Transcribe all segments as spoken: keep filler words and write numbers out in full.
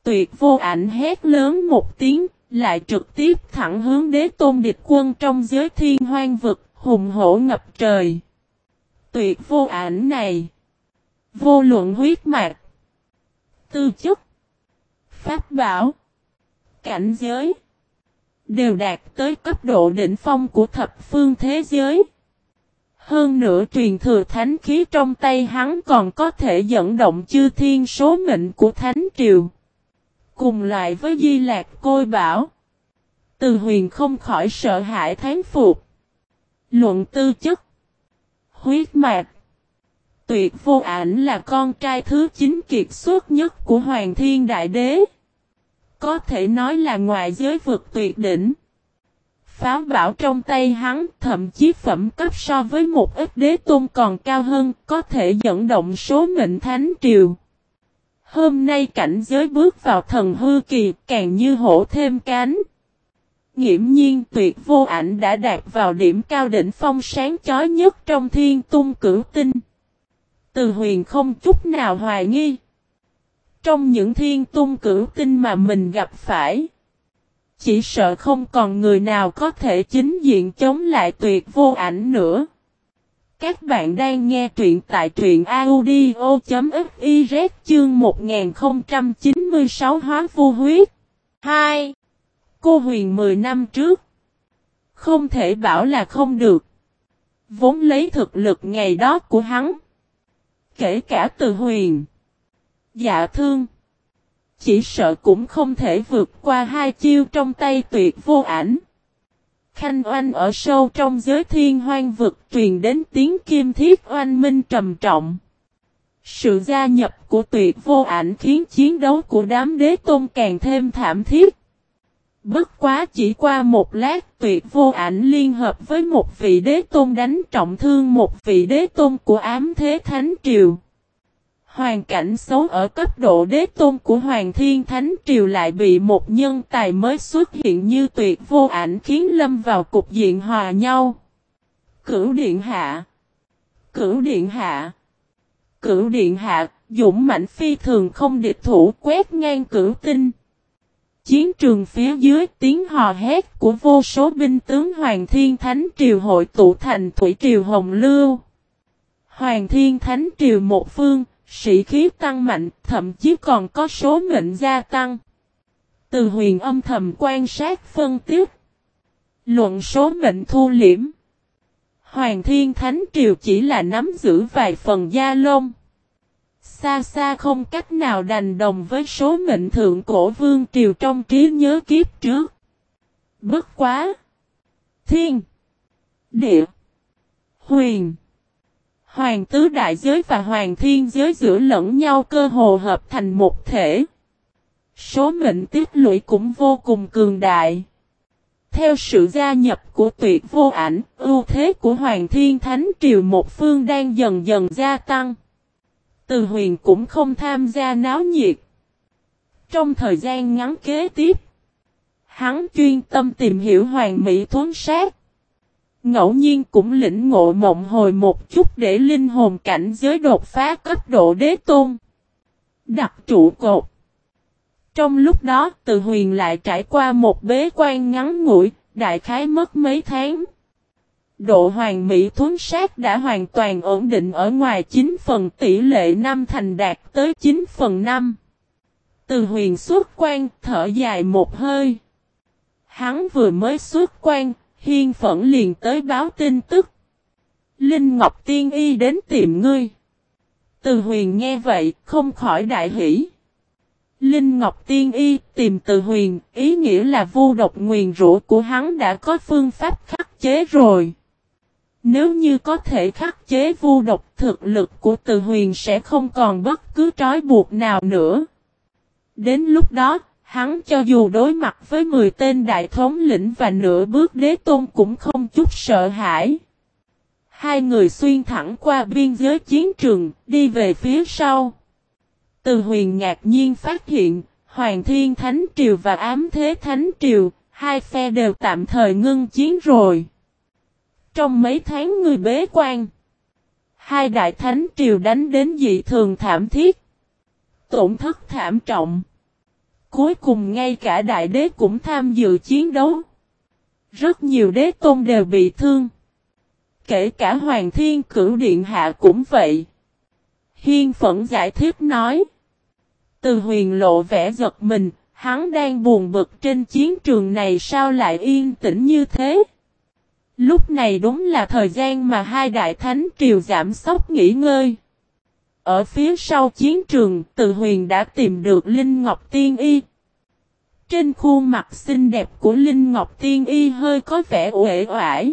Tuyệt Vô Ảnh hét lớn một tiếng, lại trực tiếp thẳng hướng Đế Tôn địch quân trong giới thiên hoang vực, hùng hổ ngập trời. Tuyệt Vô Ảnh này, vô luận huyết mạch, tư chất, pháp bảo, cảnh giới, đều đạt tới cấp độ đỉnh phong của thập phương thế giới. Hơn nữa truyền thừa thánh khí trong tay hắn còn có thể dẫn động chư thiên số mệnh của thánh triều. Cùng loại với Di Lạc Côi Bảo, Từ Huyền không khỏi sợ hãi thán phục. Luận tư chất, huyết mạch, Tuyệt Vô Ảnh là con trai thứ chín kiệt xuất nhất của Hoàng Thiên Đại Đế. Có thể nói là ngoại giới vực tuyệt đỉnh. Pháo bảo trong tay hắn thậm chí phẩm cấp so với một ít đế tôn còn cao hơn, có thể dẫn động số mệnh thánh triều. Hôm nay cảnh giới bước vào thần hư kỳ, càng như hổ thêm cánh. Nghiễm nhiên Tuyệt Vô Ảnh đã đạt vào điểm cao đỉnh phong sáng chói nhất trong thiên tung cửu tinh. Từ Huyền không chút nào hoài nghi. Trong những thiên tung cửu tinh mà mình gặp phải, chỉ sợ không còn người nào có thể chính diện chống lại Tuyệt Vô Ảnh nữa. Các bạn đang nghe truyện tại truyện audio chấm fiz chương một nghìn không trăm chín mươi sáu Hóa Vô Huyết. hai. Cô Huyền mười năm trước. Không thể bảo là không được. Vốn lấy thực lực ngày đó của hắn, kể cả Từ Huyền, Dạ Thương, chỉ sợ cũng không thể vượt qua hai chiêu trong tay Tuyệt Vô Ảnh. Khanh oanh ở sâu trong giới thiên hoang vực truyền đến tiếng kim thiết oanh minh trầm trọng. Sự gia nhập của Tuyệt Vô Ảnh khiến chiến đấu của đám đế tôn càng thêm thảm thiết. Bất quá chỉ qua một lát, Tuyệt Vô Ảnh liên hợp với một vị đế tôn đánh trọng thương một vị đế tôn của ám thế thánh triều. Hoàn cảnh xấu ở cấp độ đế tôn của Hoàng Thiên Thánh Triều lại bị một nhân tài mới xuất hiện như Tuyệt Vô Ảnh khiến lâm vào cục diện hòa nhau. Cửu Điện Hạ, Cửu Điện Hạ, Cửu Điện Hạ, dũng mãnh phi thường không địch thủ quét ngang cửu tinh. Chiến trường phía dưới tiếng hò hét của vô số binh tướng Hoàng Thiên Thánh Triều hội tụ thành thủy triều hồng lưu. Hoàng Thiên Thánh Triều một phương, sĩ khí tăng mạnh, thậm chí còn có số mệnh gia tăng. Từ Huyền âm thầm quan sát phân tích. Luận số mệnh thu liễm, Hoàng Thiên Thánh Triều chỉ là nắm giữ vài phần gia lông. Xa xa không cách nào đành đồng với số mệnh thượng cổ vương triều trong trí nhớ kiếp trước. Bất quá! Thiên! Địa! Huyền! Hoàng tứ đại giới và hoàng thiên giới giữa lẫn nhau cơ hồ hợp thành một thể. Số mệnh tiết lũy cũng vô cùng cường đại. Theo sự gia nhập của Tuyệt Vô Ảnh, ưu thế của Hoàng Thiên Thánh Triều một phương đang dần dần gia tăng. Từ Huyền cũng không tham gia náo nhiệt. Trong thời gian ngắn kế tiếp, hắn chuyên tâm tìm hiểu Hoàng Mỹ Thuấn Sát. Ngẫu nhiên cũng lĩnh ngộ mộng hồi một chút để linh hồn cảnh giới đột phá cấp độ đế tôn. Đặt trụ cột. Trong lúc đó, Từ Huyền lại trải qua một bế quan ngắn ngủi, đại khái mất mấy tháng. Độ Hoàng Mỹ Thuấn Sát đã hoàn toàn ổn định ở ngoài chín phần, tỷ lệ năm thành đạt tới chín phần năm. Từ Huyền xuất quan, thở dài một hơi. Hắn vừa mới xuất quan, Hiên Phẫn liền tới báo tin tức. Linh Ngọc Tiên Y đến tìm ngươi. Từ Huyền nghe vậy, không khỏi đại hỉ. Linh Ngọc Tiên Y tìm Từ Huyền, ý nghĩa là vu độc nguyền rủa của hắn đã có phương pháp khắc chế rồi. Nếu như có thể khắc chế vu độc, thực lực của Từ Huyền sẽ không còn bất cứ trói buộc nào nữa. Đến lúc đó, hắn cho dù đối mặt với mười tên đại thống lĩnh và nửa bước đế tôn cũng không chút sợ hãi. Hai người xuyên thẳng qua biên giới chiến trường, đi về phía sau. Từ Huyền ngạc nhiên phát hiện, Hoàng Thiên Thánh Triều và Ám Thế Thánh Triều, hai phe đều tạm thời ngưng chiến rồi. Trong mấy tháng người bế quan, hai đại thánh triều đánh đến dị thường thảm thiết, tổn thất thảm trọng. Cuối cùng ngay cả đại đế cũng tham dự chiến đấu. Rất nhiều đế tôn đều bị thương. Kể cả Hoàng Thiên Cửu Điện Hạ cũng vậy. Hiên Phẫn giải thích nói. Từ Huyền lộ vẻ giật mình, hắn đang buồn bực trên chiến trường này sao lại yên tĩnh như thế. Lúc này đúng là thời gian mà hai đại thánh triều giảm sóc nghỉ ngơi. Ở phía sau chiến trường, Từ Huyền đã tìm được Linh Ngọc Tiên Y. Trên khuôn mặt xinh đẹp của Linh Ngọc Tiên Y hơi có vẻ uể oải.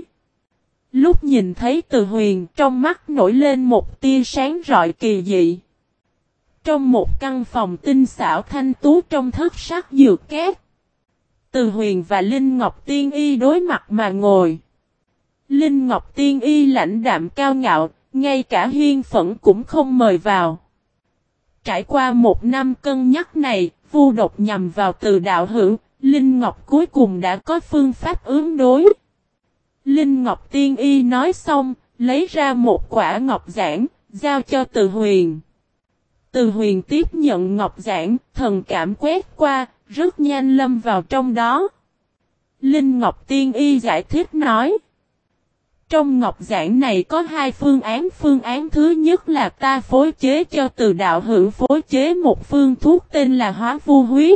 Lúc nhìn thấy Từ Huyền, trong mắt nổi lên một tia sáng rọi kỳ dị. Trong một căn phòng tinh xảo thanh tú trong thất sắc dược cát, Từ Huyền và Linh Ngọc Tiên Y đối mặt mà ngồi. Linh Ngọc Tiên Y lãnh đạm cao ngạo, ngay cả Hiên Phẫn cũng không mời vào. Trải qua một năm cân nhắc này, vu độc nhằm vào Từ đạo hữu, Linh Ngọc cuối cùng đã có phương pháp ứng đối. Linh Ngọc Tiên Y nói xong, lấy ra một quả ngọc giản, giao cho Từ Huyền. Từ Huyền tiếp nhận ngọc giản, thần cảm quét qua, rất nhanh lâm vào trong đó. Linh Ngọc Tiên Y giải thích nói. Trong ngọc giản này có hai phương án. Phương án thứ nhất là ta phối chế cho Từ đạo hữu phối chế một phương thuốc tên là hóa vu huyết.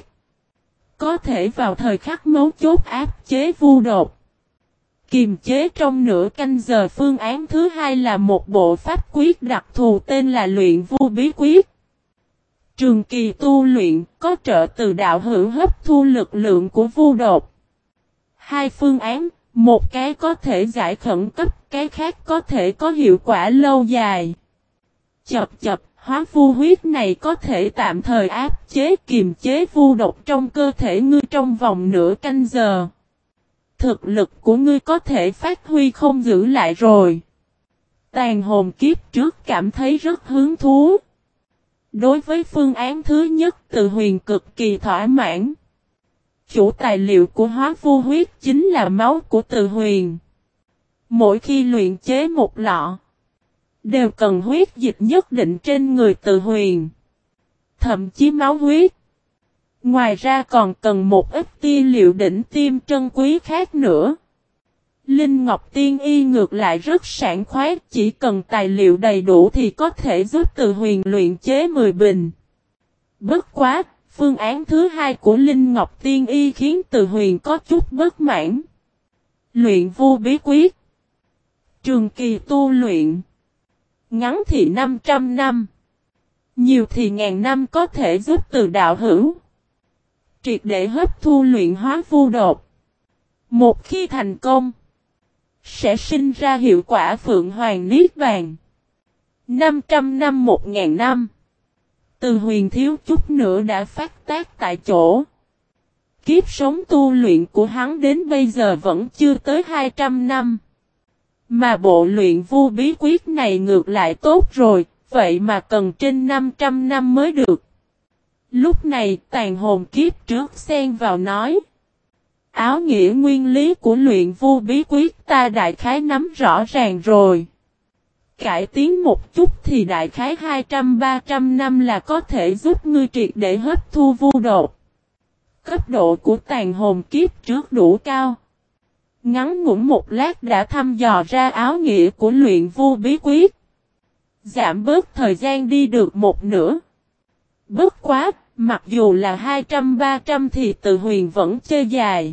Có thể vào thời khắc mấu chốt áp chế vu độc. Kiềm chế trong nửa canh giờ. Phương án thứ hai là một bộ pháp quyết đặc thù tên là luyện vu bí quyết. Trường kỳ tu luyện có trợ Từ đạo hữu hấp thu lực lượng của vu độc. Hai phương án, một cái có thể giải khẩn cấp, cái khác có thể có hiệu quả lâu dài. Chập chập, hóa vu huyết này có thể tạm thời áp chế kiềm chế vu độc trong cơ thể ngươi trong vòng nửa canh giờ. Thực lực của ngươi có thể phát huy không giữ lại rồi. Tàn hồn kiếp trước cảm thấy rất hứng thú. Đối với phương án thứ nhất, Từ Huyền cực kỳ thỏa mãn. Chủ tài liệu của hóa vu huyết chính là máu của Từ Huyền. Mỗi khi luyện chế một lọ, đều cần huyết dịch nhất định trên người Từ Huyền. Thậm chí máu huyết. Ngoài ra còn cần một ít tia liệu đỉnh tiêm trân quý khác nữa. Linh Ngọc Tiên Y ngược lại rất sảng khoái, chỉ cần tài liệu đầy đủ thì có thể giúp Từ Huyền luyện chế mười bình. Bất quá, phương án thứ hai của Linh Ngọc Tiên Y khiến Từ Huyền có chút bất mãn. Luyện vu bí quyết. Trường kỳ tu luyện. Ngắn thì năm trăm năm. Nhiều thì ngàn năm có thể giúp Từ đạo hữu triệt để hấp thu luyện hóa vu độc. Một khi thành công, sẽ sinh ra hiệu quả Phượng Hoàng Niết Bàn. năm trăm năm một ngàn năm. Từ Huyền thiếu chút nữa đã phát tác tại chỗ. Kiếp sống tu luyện của hắn đến bây giờ vẫn chưa tới hai trăm năm. Mà bộ luyện vu bí quyết này ngược lại tốt rồi, vậy mà cần trên năm trăm năm mới được. Lúc này tàn hồn kiếp trước xen vào nói. Áo nghĩa nguyên lý của luyện vu bí quyết ta đại khái nắm rõ ràng rồi. Cải tiến một chút thì đại khái hai trăm ba trăm năm là có thể giúp ngươi triệt để hấp thu vu độc. Cấp độ của tàn hồn kiếp trước đủ cao. Ngắn ngủn một lát đã thăm dò ra áo nghĩa của luyện vu bí quyết. Giảm bớt thời gian đi được một nửa. Bất quá, mặc dù là hai trăm ba trăm thì Từ Huyền vẫn chơi dài.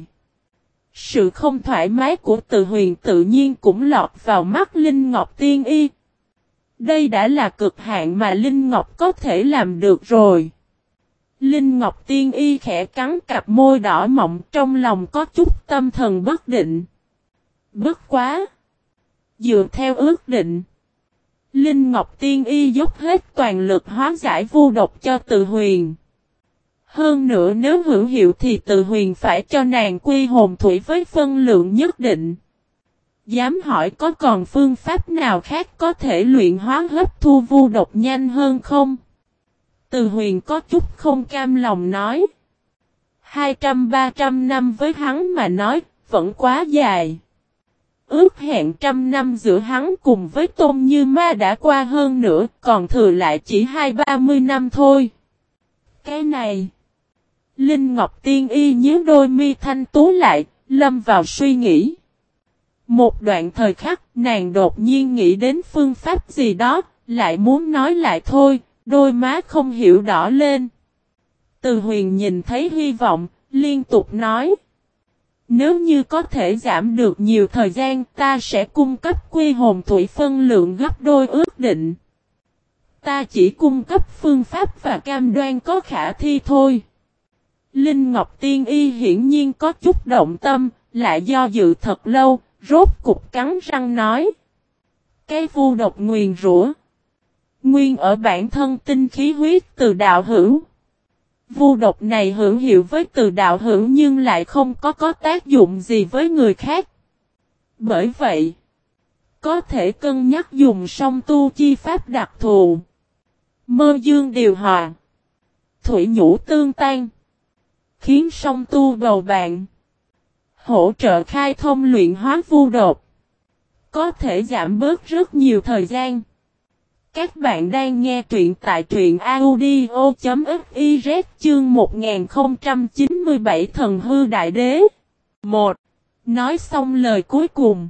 Sự không thoải mái của Từ Huyền tự nhiên cũng lọt vào mắt Linh Ngọc Tiên Y. Đây đã là cực hạn mà Linh Ngọc có thể làm được rồi. Linh Ngọc Tiên Y khẽ cắn cặp môi đỏ mọng, trong lòng có chút tâm thần bất định. Bất quá. Dựa theo ước định, Linh Ngọc Tiên Y dốc hết toàn lực hóa giải vu độc cho Từ Huyền. Hơn nữa nếu hữu hiệu thì Từ Huyền phải cho nàng quy hồn thủy với phân lượng nhất định. Dám hỏi có còn phương pháp nào khác có thể luyện hóa hấp thu vu độc nhanh hơn không? Từ Huyền có chút không cam lòng nói. hai trăm ba trăm năm với hắn mà nói, vẫn quá dài. Ước hẹn trăm năm giữa hắn cùng với Tôn Như Ma đã qua hơn nữa, còn thừa lại chỉ hai ba mươi năm thôi. Cái này, Linh Ngọc Tiên Y nhíu đôi mi thanh tú lại, lâm vào suy nghĩ. Một đoạn thời khắc, nàng đột nhiên nghĩ đến phương pháp gì đó, lại muốn nói lại thôi, đôi má không hiểu đỏ lên. Từ Huyền nhìn thấy hy vọng, liên tục nói. Nếu như có thể giảm được nhiều thời gian, ta sẽ cung cấp quy hồn thủy phân lượng gấp đôi ước định. Ta chỉ cung cấp phương pháp và cam đoan có khả thi thôi. Linh Ngọc Tiên Y hiển nhiên có chút động tâm, lại do dự thật lâu, rốt cục cắn răng nói. Cái vu độc nguyền rủa nguyên ở bản thân tinh khí huyết từ đạo hữu. Vu độc này hữu hiệu với từ đạo hữu nhưng lại không có có tác dụng gì với người khác. Bởi vậy, có thể cân nhắc dùng song tu chi pháp đặc thù. Mơ dương điều hòa, thủy nhũ tương tan, khiến song tu bầu bạn, hỗ trợ khai thông luyện hóa vu độc, có thể giảm bớt rất nhiều thời gian. Các bạn đang nghe truyện tại truyện audio.fiz chương một nghìn không trăm chín mươi bảy Thần hư đại đế. một. Nói xong lời cuối cùng.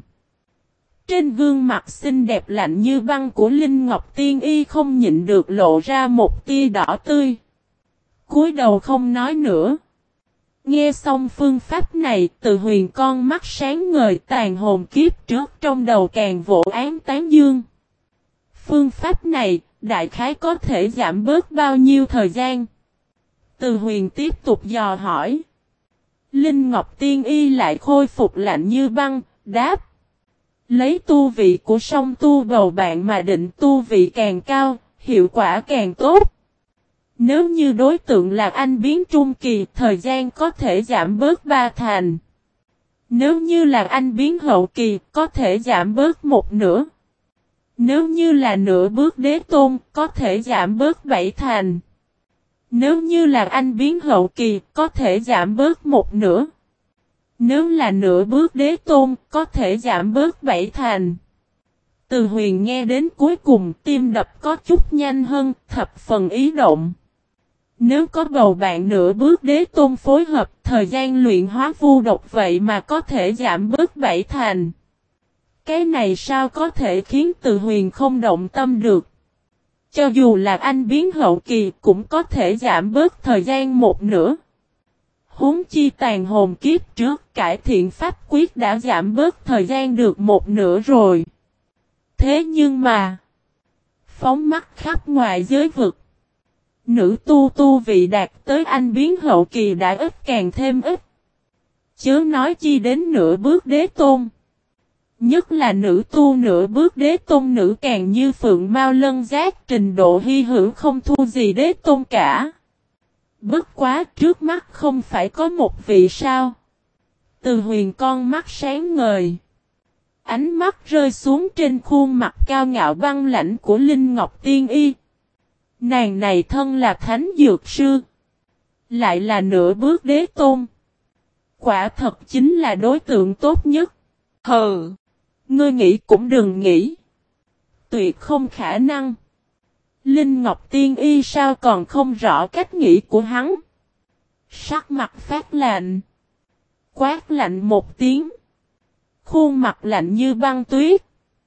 Trên gương mặt xinh đẹp lạnh như băng của Linh Ngọc Tiên Y không nhịn được lộ ra một tia đỏ tươi. Cúi đầu không nói nữa. Nghe xong phương pháp này, Từ Huyền con mắt sáng ngời tàn hồn kiếp trước trong đầu càng vỗ án tán dương. Phương pháp này, đại khái có thể giảm bớt bao nhiêu thời gian? Từ Huyền tiếp tục dò hỏi. Linh Ngọc Tiên Y lại khôi phục lạnh như băng, đáp. Lấy tu vị của song tu bầu bạn mà định tu vị càng cao, hiệu quả càng tốt. Nếu như đối tượng là anh biến trung kỳ, thời gian có thể giảm bớt ba thành. Nếu như là anh biến hậu kỳ, có thể giảm bớt một nửa. Nếu như là nửa bước đế tôn, có thể giảm bớt bảy thành. Nếu như là anh biến hậu kỳ, có thể giảm bớt một nửa. Nếu là nửa bước đế tôn, có thể giảm bớt bảy thành. Từ Huyền nghe đến cuối cùng, tim đập có chút nhanh hơn, thập phần ý động. Nếu có bầu bạn nửa bước đế tôn phối hợp, thời gian luyện hóa vu độc vậy mà có thể giảm bớt bảy thành. Cái này sao có thể khiến Từ Huyền không động tâm được? Cho dù là anh biến hậu kỳ cũng có thể giảm bớt thời gian một nửa. Huống chi tàn hồn kiếp trước cải thiện pháp quyết đã giảm bớt thời gian được một nửa rồi. Thế nhưng mà, phóng mắt khắp ngoài giới vực, nữ tu tu vị đạt tới anh biến hậu kỳ đã ít càng thêm ít. Chớ nói chi đến nửa bước đế tôn. Nhất là nữ tu nửa bước đế tôn nữ càng như phượng mao lân giác, trình độ hy hữu không thua gì đế tôn cả. Bất quá trước mắt không phải có một vị sao. Từ Huyền con mắt sáng ngời. Ánh mắt rơi xuống trên khuôn mặt cao ngạo băng lãnh của Linh Ngọc Tiên Y. Nàng này thân là thánh dược sư. Lại là nửa bước đế tôn. Quả thật chính là đối tượng tốt nhất. Hừ. Ngươi nghĩ cũng đừng nghĩ. Tuyệt không khả năng. Linh Ngọc Tiên Y sao còn không rõ cách nghĩ của hắn. Sắc mặt phát lạnh. Quát lạnh một tiếng. Khuôn mặt lạnh như băng tuyết.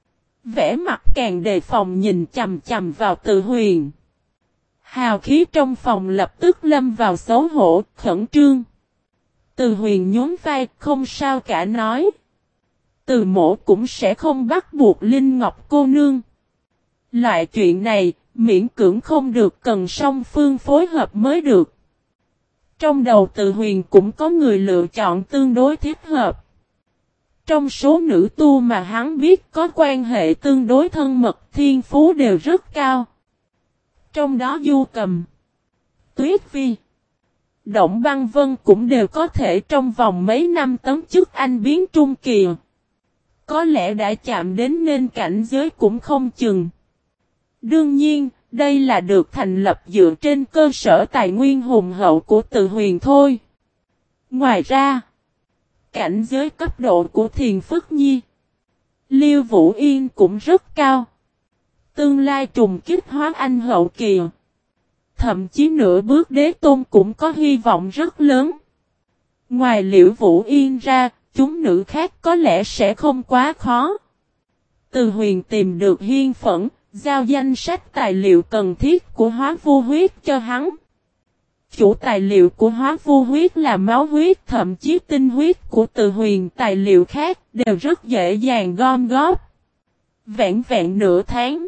Vẻ mặt càng đề phòng nhìn chầm chầm vào Từ Huyền. Hào khí trong phòng lập tức lâm vào xấu hổ, khẩn trương. Từ Huyền nhún vai, không sao cả nói. Từ mổ cũng sẽ không bắt buộc Linh Ngọc cô nương. Loại chuyện này, miễn cưỡng không được cần song phương phối hợp mới được. Trong đầu Từ Huyền cũng có người lựa chọn tương đối thích hợp. Trong số nữ tu mà hắn biết có quan hệ tương đối thân mật, thiên phú đều rất cao. Trong đó Du Cầm, Tuyết Vi, Động Băng Vân cũng đều có thể trong vòng mấy năm tấn chức anh biến trung kỳ. Có lẽ đã chạm đến nên cảnh giới cũng không chừng. Đương nhiên, đây là được thành lập dựa trên cơ sở tài nguyên hùng hậu của Từ Huyền thôi. Ngoài ra, cảnh giới cấp độ của Thiền Phức Nhi, Liêu Vũ Yên cũng rất cao. Tương lai trùng kích hóa anh hậu kỳ. Thậm chí nửa bước đế tôn cũng có hy vọng rất lớn. Ngoài Liễu Vũ Yên ra, chúng nữ khác có lẽ sẽ không quá khó. Từ Huyền tìm được Hiên Phẫn, giao danh sách tài liệu cần thiết của hóa vu huyết cho hắn. Chủ tài liệu của hóa vu huyết là máu huyết, thậm chí tinh huyết của Từ Huyền, tài liệu khác đều rất dễ dàng gom góp. Vẹn vẹn nửa tháng,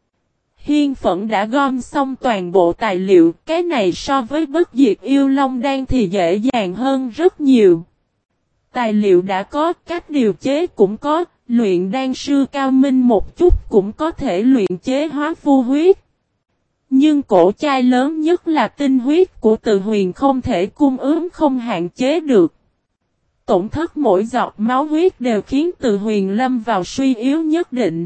Hiên Phẫn đã gom xong toàn bộ tài liệu, cái này so với bất diệt yêu long đan thì dễ dàng hơn rất nhiều. Tài liệu đã có, cách điều chế cũng có, luyện đan sư cao minh một chút cũng có thể luyện chế hóa vu huyết. Nhưng cổ chai lớn nhất là tinh huyết của Từ Huyền không thể cung ứng không hạn chế được. Tổn thất mỗi giọt máu huyết đều khiến Từ Huyền lâm vào suy yếu nhất định.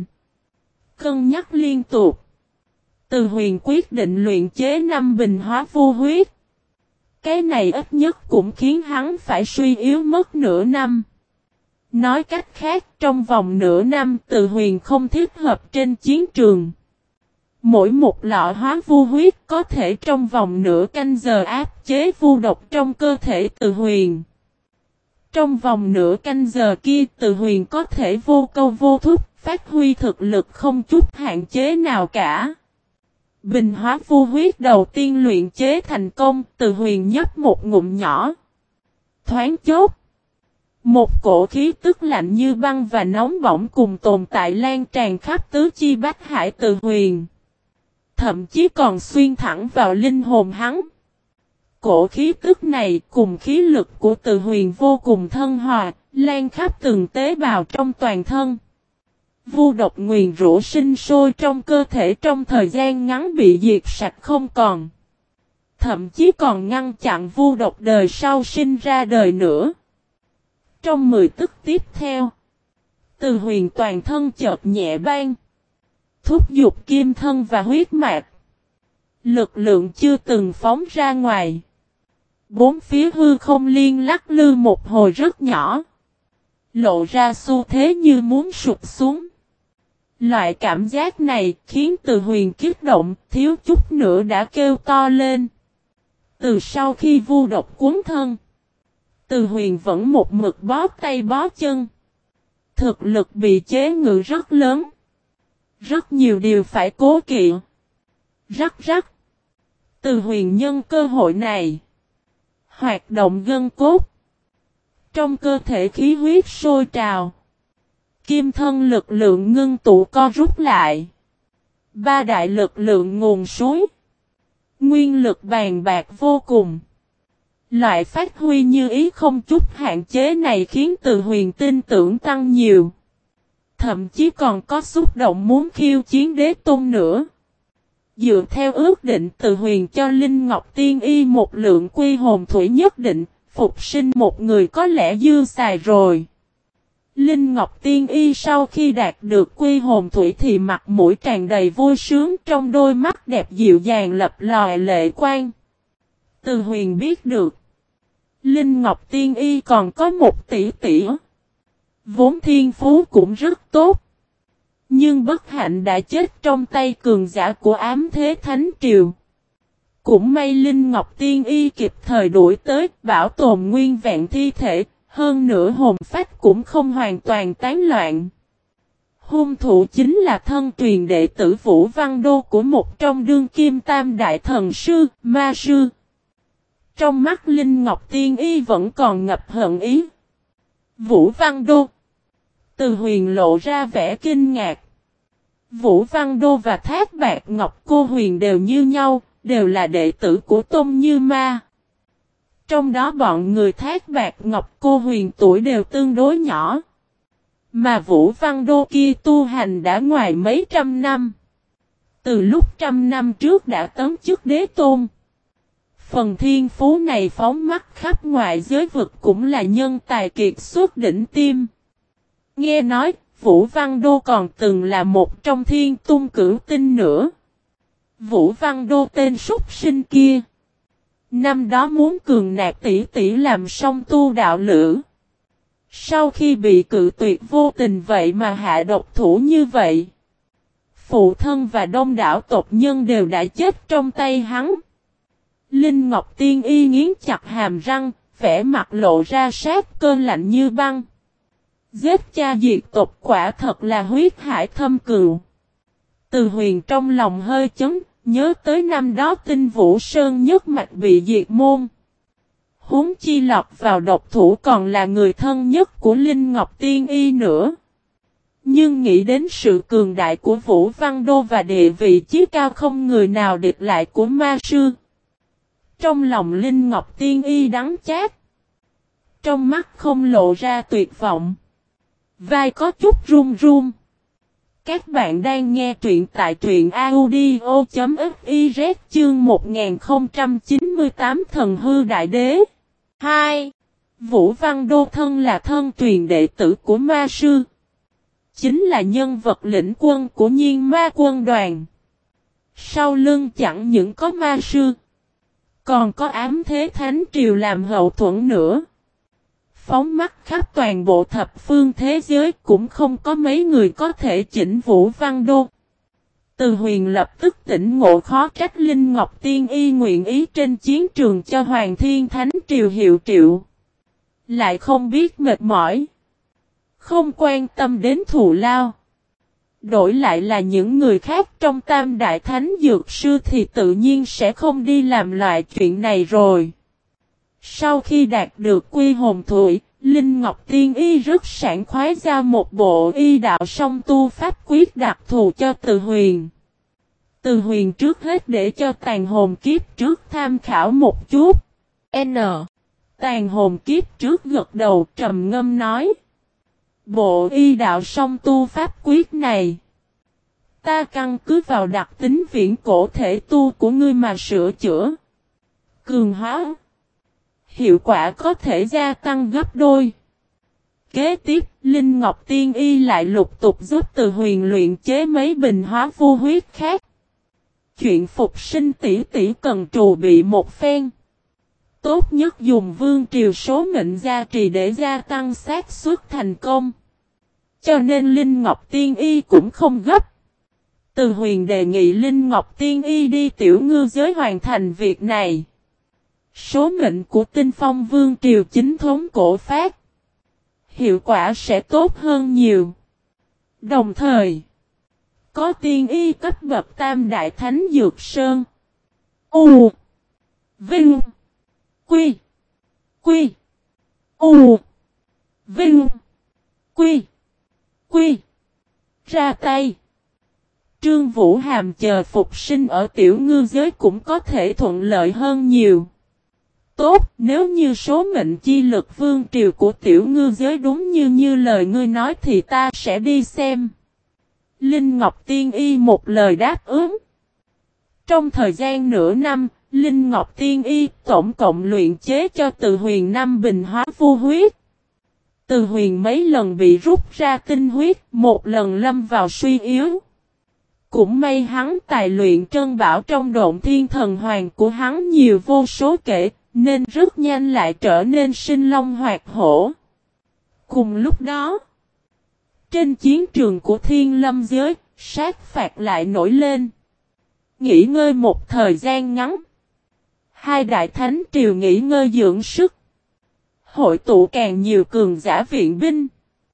Cân nhắc liên tục, Từ Huyền quyết định luyện chế năm bình hóa vu huyết. Cái này ít nhất cũng khiến hắn phải suy yếu mất nửa năm. Nói cách khác, trong vòng nửa năm Từ Huyền không thích hợp trên chiến trường. Mỗi một lọ hóa vu huyết có thể trong vòng nửa canh giờ áp chế vu độc trong cơ thể Từ Huyền. Trong vòng nửa canh giờ kia Từ Huyền có thể vô câu vô thúc, phát huy thực lực không chút hạn chế nào cả. Bình hóa vu huyết đầu tiên luyện chế thành công, Từ Huyền nhấp một ngụm nhỏ. Thoáng chốc, một cổ khí tức lạnh như băng và nóng bỏng cùng tồn tại lan tràn khắp tứ chi bách hải Từ Huyền. Thậm chí còn xuyên thẳng vào linh hồn hắn. Cổ khí tức này cùng khí lực của Từ Huyền vô cùng thân hòa, lan khắp từng tế bào trong toàn thân. Vu độc nguyền rủa sinh sôi trong cơ thể trong thời gian ngắn bị diệt sạch không còn. Thậm chí còn ngăn chặn vu độc đời sau sinh ra đời nữa. Trong mười tức tiếp theo, Từ Huyền toàn thân chợt nhẹ bang, thúc giục kim thân và huyết mạch. Lực lượng chưa từng phóng ra ngoài. Bốn phía hư không liên lắc lư một hồi rất nhỏ, lộ ra xu thế như muốn sụp xuống. Loại cảm giác này khiến Từ Huyền kích động, thiếu chút nữa đã kêu to lên. Từ sau khi vu độc cuốn thân, Từ Huyền vẫn một mực bó tay bó chân. Thực lực bị chế ngự rất lớn. Rất nhiều điều phải cố kỵ. Rắc rắc. Từ Huyền nhân cơ hội này, hoạt động gân cốt. Trong cơ thể khí huyết sôi trào. Kim thân lực lượng ngưng tụ co rút lại. Ba đại lực lượng nguồn suối. Nguyên lực bàn bạc vô cùng. Loại phát huy như ý không chút hạn chế này khiến Từ Huyền tin tưởng tăng nhiều. Thậm chí còn có xúc động muốn khiêu chiến đế tôn nữa. Dựa theo ước định Từ Huyền cho Linh Ngọc Tiên Y một lượng quy hồn thủy nhất định, phục sinh một người có lẽ dư xài rồi. Linh Ngọc Tiên Y sau khi đạt được quy hồn thủy thì mặt mũi tràn đầy vui sướng, trong đôi mắt đẹp dịu dàng lập lòi lệ quang. Từ Huyền biết được, Linh Ngọc Tiên Y còn có một tỷ tỷ. Vốn thiên phú cũng rất tốt. Nhưng bất hạnh đã chết trong tay cường giả của ám thế thánh triều. Cũng may Linh Ngọc Tiên Y kịp thời đuổi tới, bảo tồn nguyên vẹn thi thể, hơn nữa hồn phách cũng không hoàn toàn tán loạn. Hung thủ chính là thân truyền đệ tử Vũ Văn Đô của một trong đương kim tam đại thần sư, ma sư. Trong mắt Linh Ngọc Tiên Y vẫn còn ngập hận ý. Vũ Văn Đô. Từ Huyền lộ ra vẻ kinh ngạc. Vũ Văn Đô và Thác Bạt Ngọc Cô Huyền đều như nhau, đều là đệ tử của Tôn Như Ma. Trong đó bọn người Thác Bạt Ngọc Cô Huyền tuổi đều tương đối nhỏ. Mà Vũ Văn Đô kia tu hành đã ngoài mấy trăm năm. Từ lúc trăm năm trước đã tấn chức đế tôn. Phần thiên phú này phóng mắt khắp ngoại giới vực cũng là nhân tài kiệt xuất đỉnh tim. Nghe nói, Vũ Văn Đô còn từng là một trong thiên tung cửu tinh nữa. Vũ Văn Đô tên súc sinh kia. Năm đó muốn cường nạp tỷ tỷ làm song tu đạo lữ. Sau khi bị cự tuyệt vô tình vậy mà hạ độc thủ như vậy. Phụ thân và đông đảo tộc nhân đều đã chết trong tay hắn. Linh Ngọc Tiên Y nghiến chặt hàm răng, vẻ mặt lộ ra sát cơ lạnh như băng. Giết cha diệt tộc quả thật là huyết hải thâm cừu. Từ Huyền trong lòng hơi chấn, nhớ tới năm đó Tinh Vũ Sơn nhất mạch bị diệt môn. Huống chi lọt vào độc thủ còn là người thân nhất của Linh Ngọc Tiên Y nữa. Nhưng nghĩ đến sự cường đại của Vũ Văn Đô và địa vị chí cao không người nào địch lại của ma sư. Trong lòng Linh Ngọc Tiên Y đắng chát. Trong mắt không lộ ra tuyệt vọng. Vai có chút run run. Các bạn đang nghe truyện tại truyện audio.fiz chương một nghìn không trăm chín mươi tám Thần Hư Đại Đế. hai. Vũ Văn Đô thân là thân truyền đệ tử của ma sư. Chính là nhân vật lĩnh quân của Nhiên Ma quân đoàn. Sau lưng chẳng những có ma sư, còn có ám thế thánh triều làm hậu thuẫn nữa. Phóng mắt khắp toàn bộ thập phương thế giới cũng không có mấy người có thể chỉnh Vũ Văn Đô. Từ Huyền lập tức tỉnh ngộ khó trách Linh Ngọc Tiên Y nguyện ý trên chiến trường cho Hoàng Thiên Thánh Triều hiệu triệu. Lại không biết mệt mỏi. Không quan tâm đến thù lao. Đổi lại là những người khác trong Tam Đại Thánh Dược Sư thì tự nhiên sẽ không đi làm loại chuyện này rồi. Sau khi đạt được quy hồn thủy, Linh Ngọc Tiên Y rất sảng khoái giao một bộ y đạo song tu pháp quyết đặc thù cho Từ Huyền. Từ Huyền trước hết để cho tàn hồn kiếp trước tham khảo một chút. N. Tàn hồn kiếp trước gật đầu trầm ngâm nói. Bộ y đạo song tu pháp quyết này. Ta căn cứ vào đặc tính viễn cổ thể tu của ngươi mà sửa chữa. Cường hóa. Hiệu quả có thể gia tăng gấp đôi. Kế tiếp, Linh Ngọc Tiên Y lại lục tục giúp Từ Huyền luyện chế mấy bình hóa vô huyết khác. Chuyện phục sinh tỷ tỷ cần trù bị một phen. Tốt nhất dùng vương triều số mệnh gia trì để gia tăng xác suất thành công. Cho nên Linh Ngọc Tiên Y cũng không gấp. Từ Huyền đề nghị Linh Ngọc Tiên Y đi tiểu ngư giới hoàn thành việc này. Số mệnh của Tinh Phong Vương triều chính thống cổ phát. Hiệu quả sẽ tốt hơn nhiều. Đồng thời, có tiên y cấp bậc Tam Đại Thánh Dược Sơn. U. Vinh. Quy. Quy. U. Vinh. Quy. Quy. Ra tay. Trương Vũ Hàm chờ phục sinh ở tiểu ngư giới cũng có thể thuận lợi hơn nhiều. Tốt, nếu như số mệnh chi lực vương triều của tiểu ngư giới đúng như như lời ngươi nói thì ta sẽ đi xem. Linh Ngọc Tiên Y một lời đáp ứng. Trong thời gian nửa năm, Linh Ngọc Tiên Y tổng cộng luyện chế cho Từ Huyền năm bình hóa vô huyết. Từ Huyền mấy lần bị rút ra tinh huyết, một lần lâm vào suy yếu. Cũng may hắn tài luyện trân bảo trong độn thiên thần hoàng của hắn nhiều vô số kể, nên rất nhanh lại trở nên sinh long hoạt hổ. Cùng lúc đó, trên chiến trường của Thiên Lâm giới, sát phạt lại nổi lên. Nghỉ ngơi một thời gian ngắn. Hai đại thánh triều nghỉ ngơi dưỡng sức. Hội tụ càng nhiều cường giả viện binh.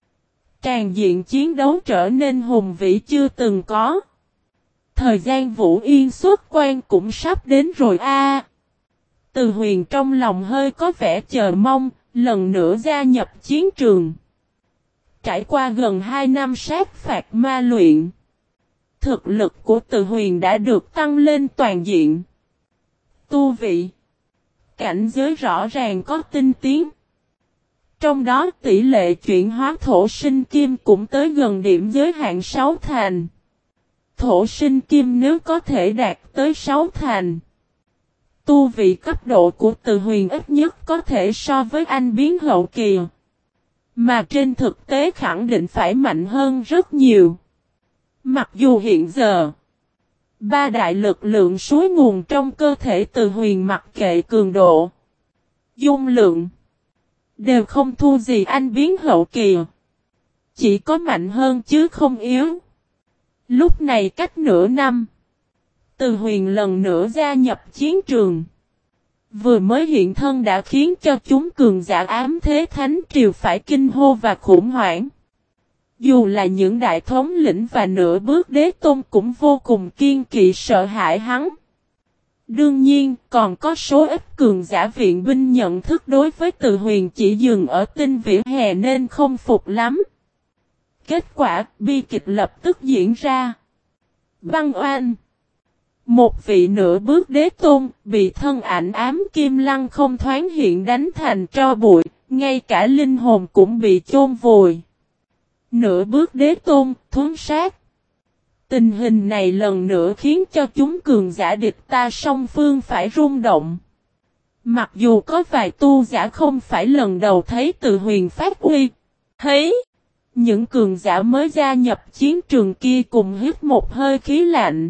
Tràn diện chiến đấu trở nên hùng vĩ chưa từng có. Thời gian Vũ Yên xuất quan cũng sắp đến rồi a. À, Từ Huyền trong lòng hơi có vẻ chờ mong, lần nữa gia nhập chiến trường. Trải qua gần hai năm sát phạt ma luyện, thực lực của Từ Huyền đã được tăng lên toàn diện. Tu vị, cảnh giới rõ ràng có tinh tiến. Trong đó tỷ lệ chuyển hóa thổ sinh kim cũng tới gần điểm giới hạn sáu thành. Thổ sinh kim nếu có thể đạt tới sáu thành, tu vị cấp độ của Từ Huyền ít nhất có thể so với anh biến hậu kỳ. Mà trên thực tế khẳng định phải mạnh hơn rất nhiều. Mặc dù hiện giờ, ba đại lực lượng suối nguồn trong cơ thể Từ Huyền mặc kệ cường độ, dung lượng, đều không thua gì anh biến hậu kỳ. Chỉ có mạnh hơn chứ không yếu. Lúc này cách nửa năm, Từ Huyền lần nữa gia nhập chiến trường. vừa mới hiện thân đã khiến cho chúng cường giả ám thế thánh triều phải kinh hô và khủng hoảng. Dù là những đại thống lĩnh và nửa bước đế tôn cũng vô cùng kiên kỵ sợ hãi hắn. Đương nhiên, còn có số ít cường giả viện binh nhận thức đối với Từ Huyền chỉ dừng ở tinh vỉa hè nên không phục lắm. Kết quả, bi kịch lập tức diễn ra. Băng oanh. Một vị nửa bước đế tôn, bị thân ảnh ám kim lăng không thoáng hiện đánh thành tro bụi, ngay cả linh hồn cũng bị chôn vùi. Nửa bước đế tôn, thuấn sát. Tình hình này lần nữa khiến cho chúng cường giả địch ta song phương phải rung động. Mặc dù có vài tu giả không phải lần đầu thấy Từ Huyền phát uy, thấy những cường giả mới gia nhập chiến trường kia cùng hít một hơi khí lạnh.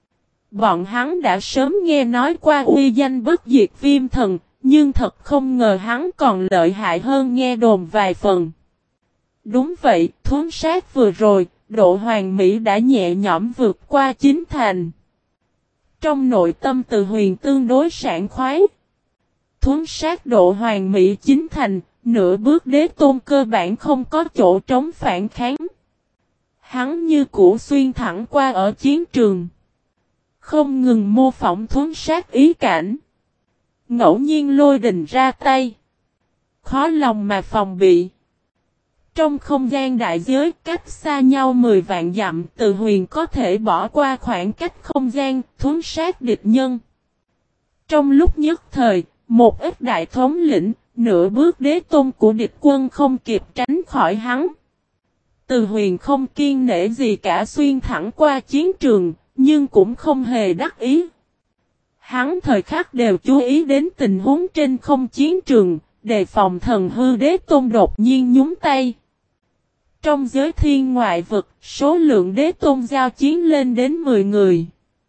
Bọn hắn đã sớm nghe nói qua uy danh bất diệt viêm thần, nhưng thật không ngờ hắn còn lợi hại hơn nghe đồn vài phần. Đúng vậy, thuấn sát vừa rồi, độ hoàn mỹ đã nhẹ nhõm vượt qua chín thành. Trong nội tâm Từ Huyền tương đối sảng khoái. Thuấn sát độ hoàn mỹ chín thành, nửa bước đế tôn cơ bản không có chỗ trống phản kháng. Hắn như củ xuyên thẳng qua ở chiến trường. Không ngừng mô phỏng thuấn sát ý cảnh. Ngẫu nhiên lôi đình ra tay. Khó lòng mà phòng bị. Trong không gian đại giới cách xa nhau mười vạn dặm, Từ Huyền có thể bỏ qua khoảng cách không gian, thuấn sát địch nhân. Trong lúc nhất thời, một ít đại thống lĩnh, nửa bước đế tôn của địch quân không kịp tránh khỏi hắn. Từ Huyền không kiên nể gì cả xuyên thẳng qua chiến trường, nhưng cũng không hề đắc ý. Hắn thời khắc đều chú ý đến tình huống trên không chiến trường, đề phòng thần hư đế tôn đột nhiên nhúng tay. Trong giới thiên ngoại vực, số lượng đế tôn giao chiến lên đến mười người.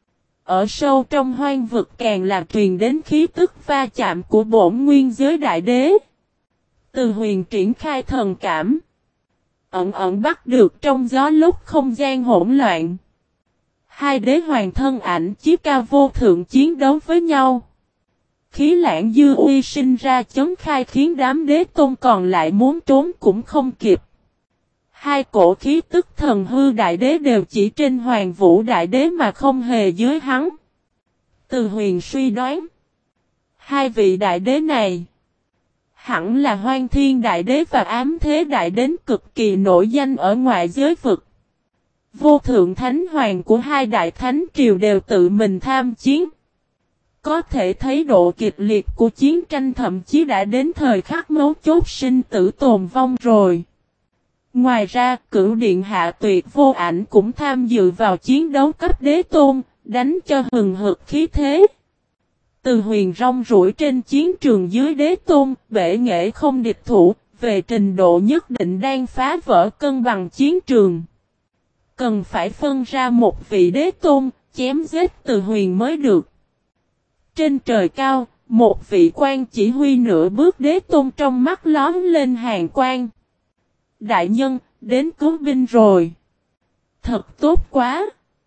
Ở sâu trong hoang vực càng là truyền đến khí tức va chạm của bổn nguyên giới đại đế. Từ Huyền triển khai thần cảm. Ẩn ẩn bắt được trong gió lúc không gian hỗn loạn. Hai đế hoàng thân ảnh chí cao vô thượng chiến đấu với nhau. Khí lãng dư uy sinh ra chấn khai khiến đám đế tôn còn lại muốn trốn cũng không kịp. Hai cổ khí tức thần hư đại đế đều chỉ trên hoàng vũ đại đế mà không hề dưới hắn. Từ Huyền suy đoán. Hai vị đại đế này hẳn là Hoang Thiên đại đế và Ám Thế đại đế cực kỳ nổi danh ở ngoại giới vực. Vô thượng thánh hoàng của hai đại thánh triều đều tự mình tham chiến. Có thể thấy độ kịch liệt của chiến tranh thậm chí đã đến thời khắc mấu chốt sinh tử tồn vong rồi. Ngoài ra, Cửu Điện Hạ Tuyệt Vô Ảnh cũng tham dự vào chiến đấu cấp đế tôn, đánh cho hừng hực khí thế. Từ Huyền rong ruổi trên chiến trường dưới đế tôn, bể nghệ không địch thủ, về trình độ nhất định đang phá vỡ cân bằng chiến trường. Cần phải phân ra một vị đế tôn, chém giết Từ Huyền mới được. Trên trời cao, một vị quan chỉ huy nửa bước đế tôn trong mắt lóm lên hàn quang. Đại nhân, đến cứu binh rồi. Thật tốt quá.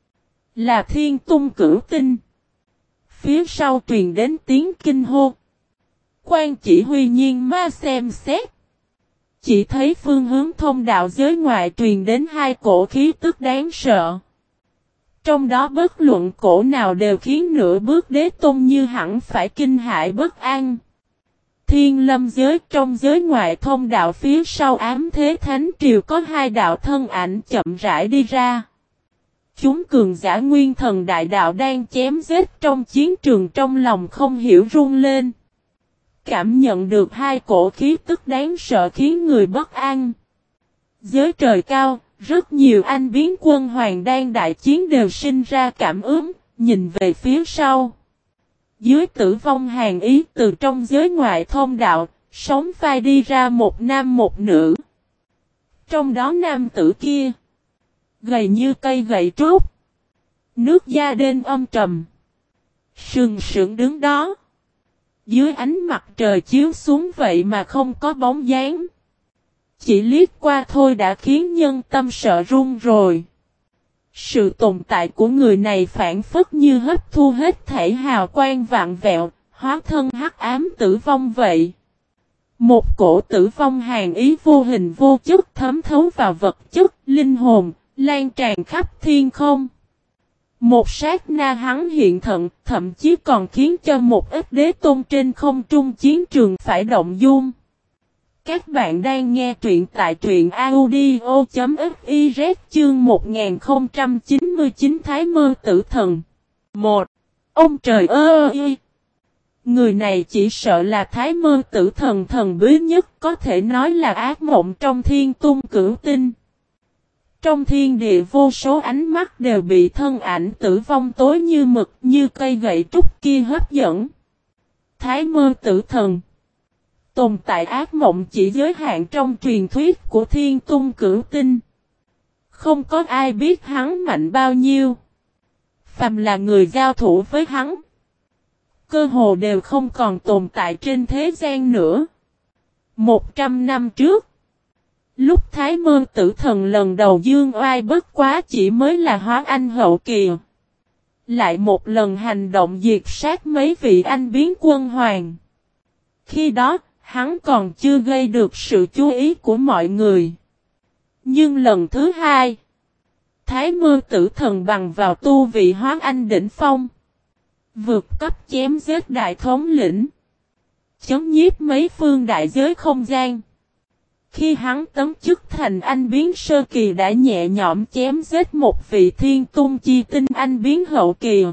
Là Thiên Tung Cửu Tinh. Phía sau truyền đến tiếng kinh hô. Quan chỉ huy nhiên ma xem xét. Chỉ thấy phương hướng thông đạo giới ngoại truyền đến hai cổ khí tức đáng sợ. Trong đó bất luận cổ nào đều khiến nửa bước đế tôn như hẳn phải kinh hãi bất an. Thiên lâm giới trong giới ngoại thông đạo phía sau Ám Thế Thánh Triều có hai đạo thân ảnh chậm rãi đi ra. Chúng cường giả nguyên thần đại đạo đang chém giết trong chiến trường trong lòng không hiểu run lên. Cảm nhận được hai cổ khí tức đáng sợ khiến người bất an. Giới trời cao, rất nhiều anh biến quân hoàng đang đại chiến đều sinh ra cảm ứng, nhìn về phía sau. Dưới tử vong hàng ý từ trong giới ngoại thông đạo, sống vai đi ra một nam một nữ. Trong đó nam tử kia, gầy như cây gậy trúc, nước da đen âm trầm, sừng sững đứng đó. Dưới ánh mặt trời chiếu xuống vậy mà không có bóng dáng. Chỉ liếc qua thôi đã khiến nhân tâm sợ run rồi. Sự tồn tại của người này phản phất như hấp thu hết thể hào quang vạn vẹo, hóa thân hắc ám tử vong vậy. Một cổ tử vong hàn ý vô hình vô chất thấm thấu vào vật chất, linh hồn, lan tràn khắp thiên không. Một sát na hắn hiện thận, thậm chí còn khiến cho một ít đế tôn trên không trung chiến trường phải động dung. Các bạn đang nghe truyện tại truyện audio.fiz chương một nghìn không trăm chín mươi chín Thái Mơ Tử Thần. một. Ông trời ơi! Người này chỉ sợ là Thái Mơ Tử Thần thần bí nhất, có thể nói là ác mộng trong thiên tung cửu tinh. Trong thiên địa vô số ánh mắt đều bị thân ảnh tử vong tối như mực như cây gậy trúc kia hấp dẫn. Thái Mơ Tử Thần tồn tại ác mộng chỉ giới hạn trong truyền thuyết của thiên tung cửu tinh. Không có ai biết hắn mạnh bao nhiêu. Phàm là người giao thủ với hắn, cơ hồ đều không còn tồn tại trên thế gian nữa. Một trăm năm trước, lúc Thái Mơ Tử Thần lần đầu dương oai bất quá chỉ mới là hóa anh hậu kỳ. Lại một lần hành động diệt sát mấy vị anh biến quân hoàng. Khi đó, hắn còn chưa gây được sự chú ý của mọi người. Nhưng lần thứ hai, Thái Mơ Tử Thần bằng vào tu vị hóa anh đỉnh phong, vượt cấp chém giết đại thống lĩnh, chấn nhiếp mấy phương đại giới không gian. Khi hắn tấn chức thành anh biến sơ kỳ đã nhẹ nhõm chém giết một vị thiên tung chi tinh anh biến hậu kỳ,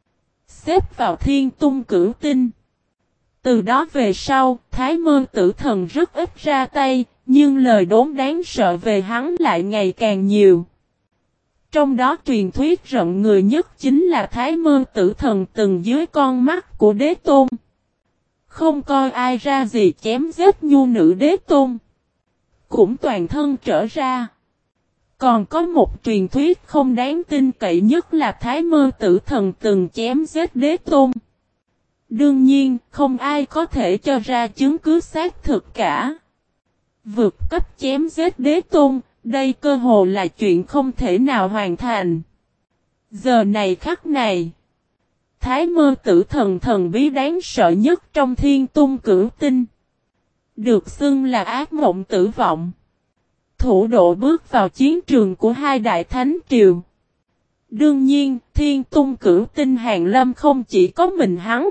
xếp vào thiên tung cửu tinh. Từ đó về sau, Thái Mơ Tử Thần rất ít ra tay, nhưng lời đồn đáng sợ về hắn lại ngày càng nhiều. Trong đó truyền thuyết rợn người nhất chính là Thái Mơ Tử Thần từng dưới con mắt của đế tôn. Không coi ai ra gì chém giết nhu nữ đế tôn, cũng toàn thân trở ra. Còn có một truyền thuyết không đáng tin cậy nhất là Thái Mơ Tử Thần từng chém giết đế tôn. Đương nhiên, không ai có thể cho ra chứng cứ xác thực cả. Vượt cấp chém giết đế tôn, đây cơ hồ là chuyện không thể nào hoàn thành. Giờ này khắc này, Thái Mơ Tử Thần thần bí đáng sợ nhất trong thiên tung cửu tinh, được xưng là ác mộng tử vọng, thủ độ bước vào chiến trường của hai đại thánh triều. Đương nhiên, thiên tung cửu tinh Hàn Lâm không chỉ có mình hắn.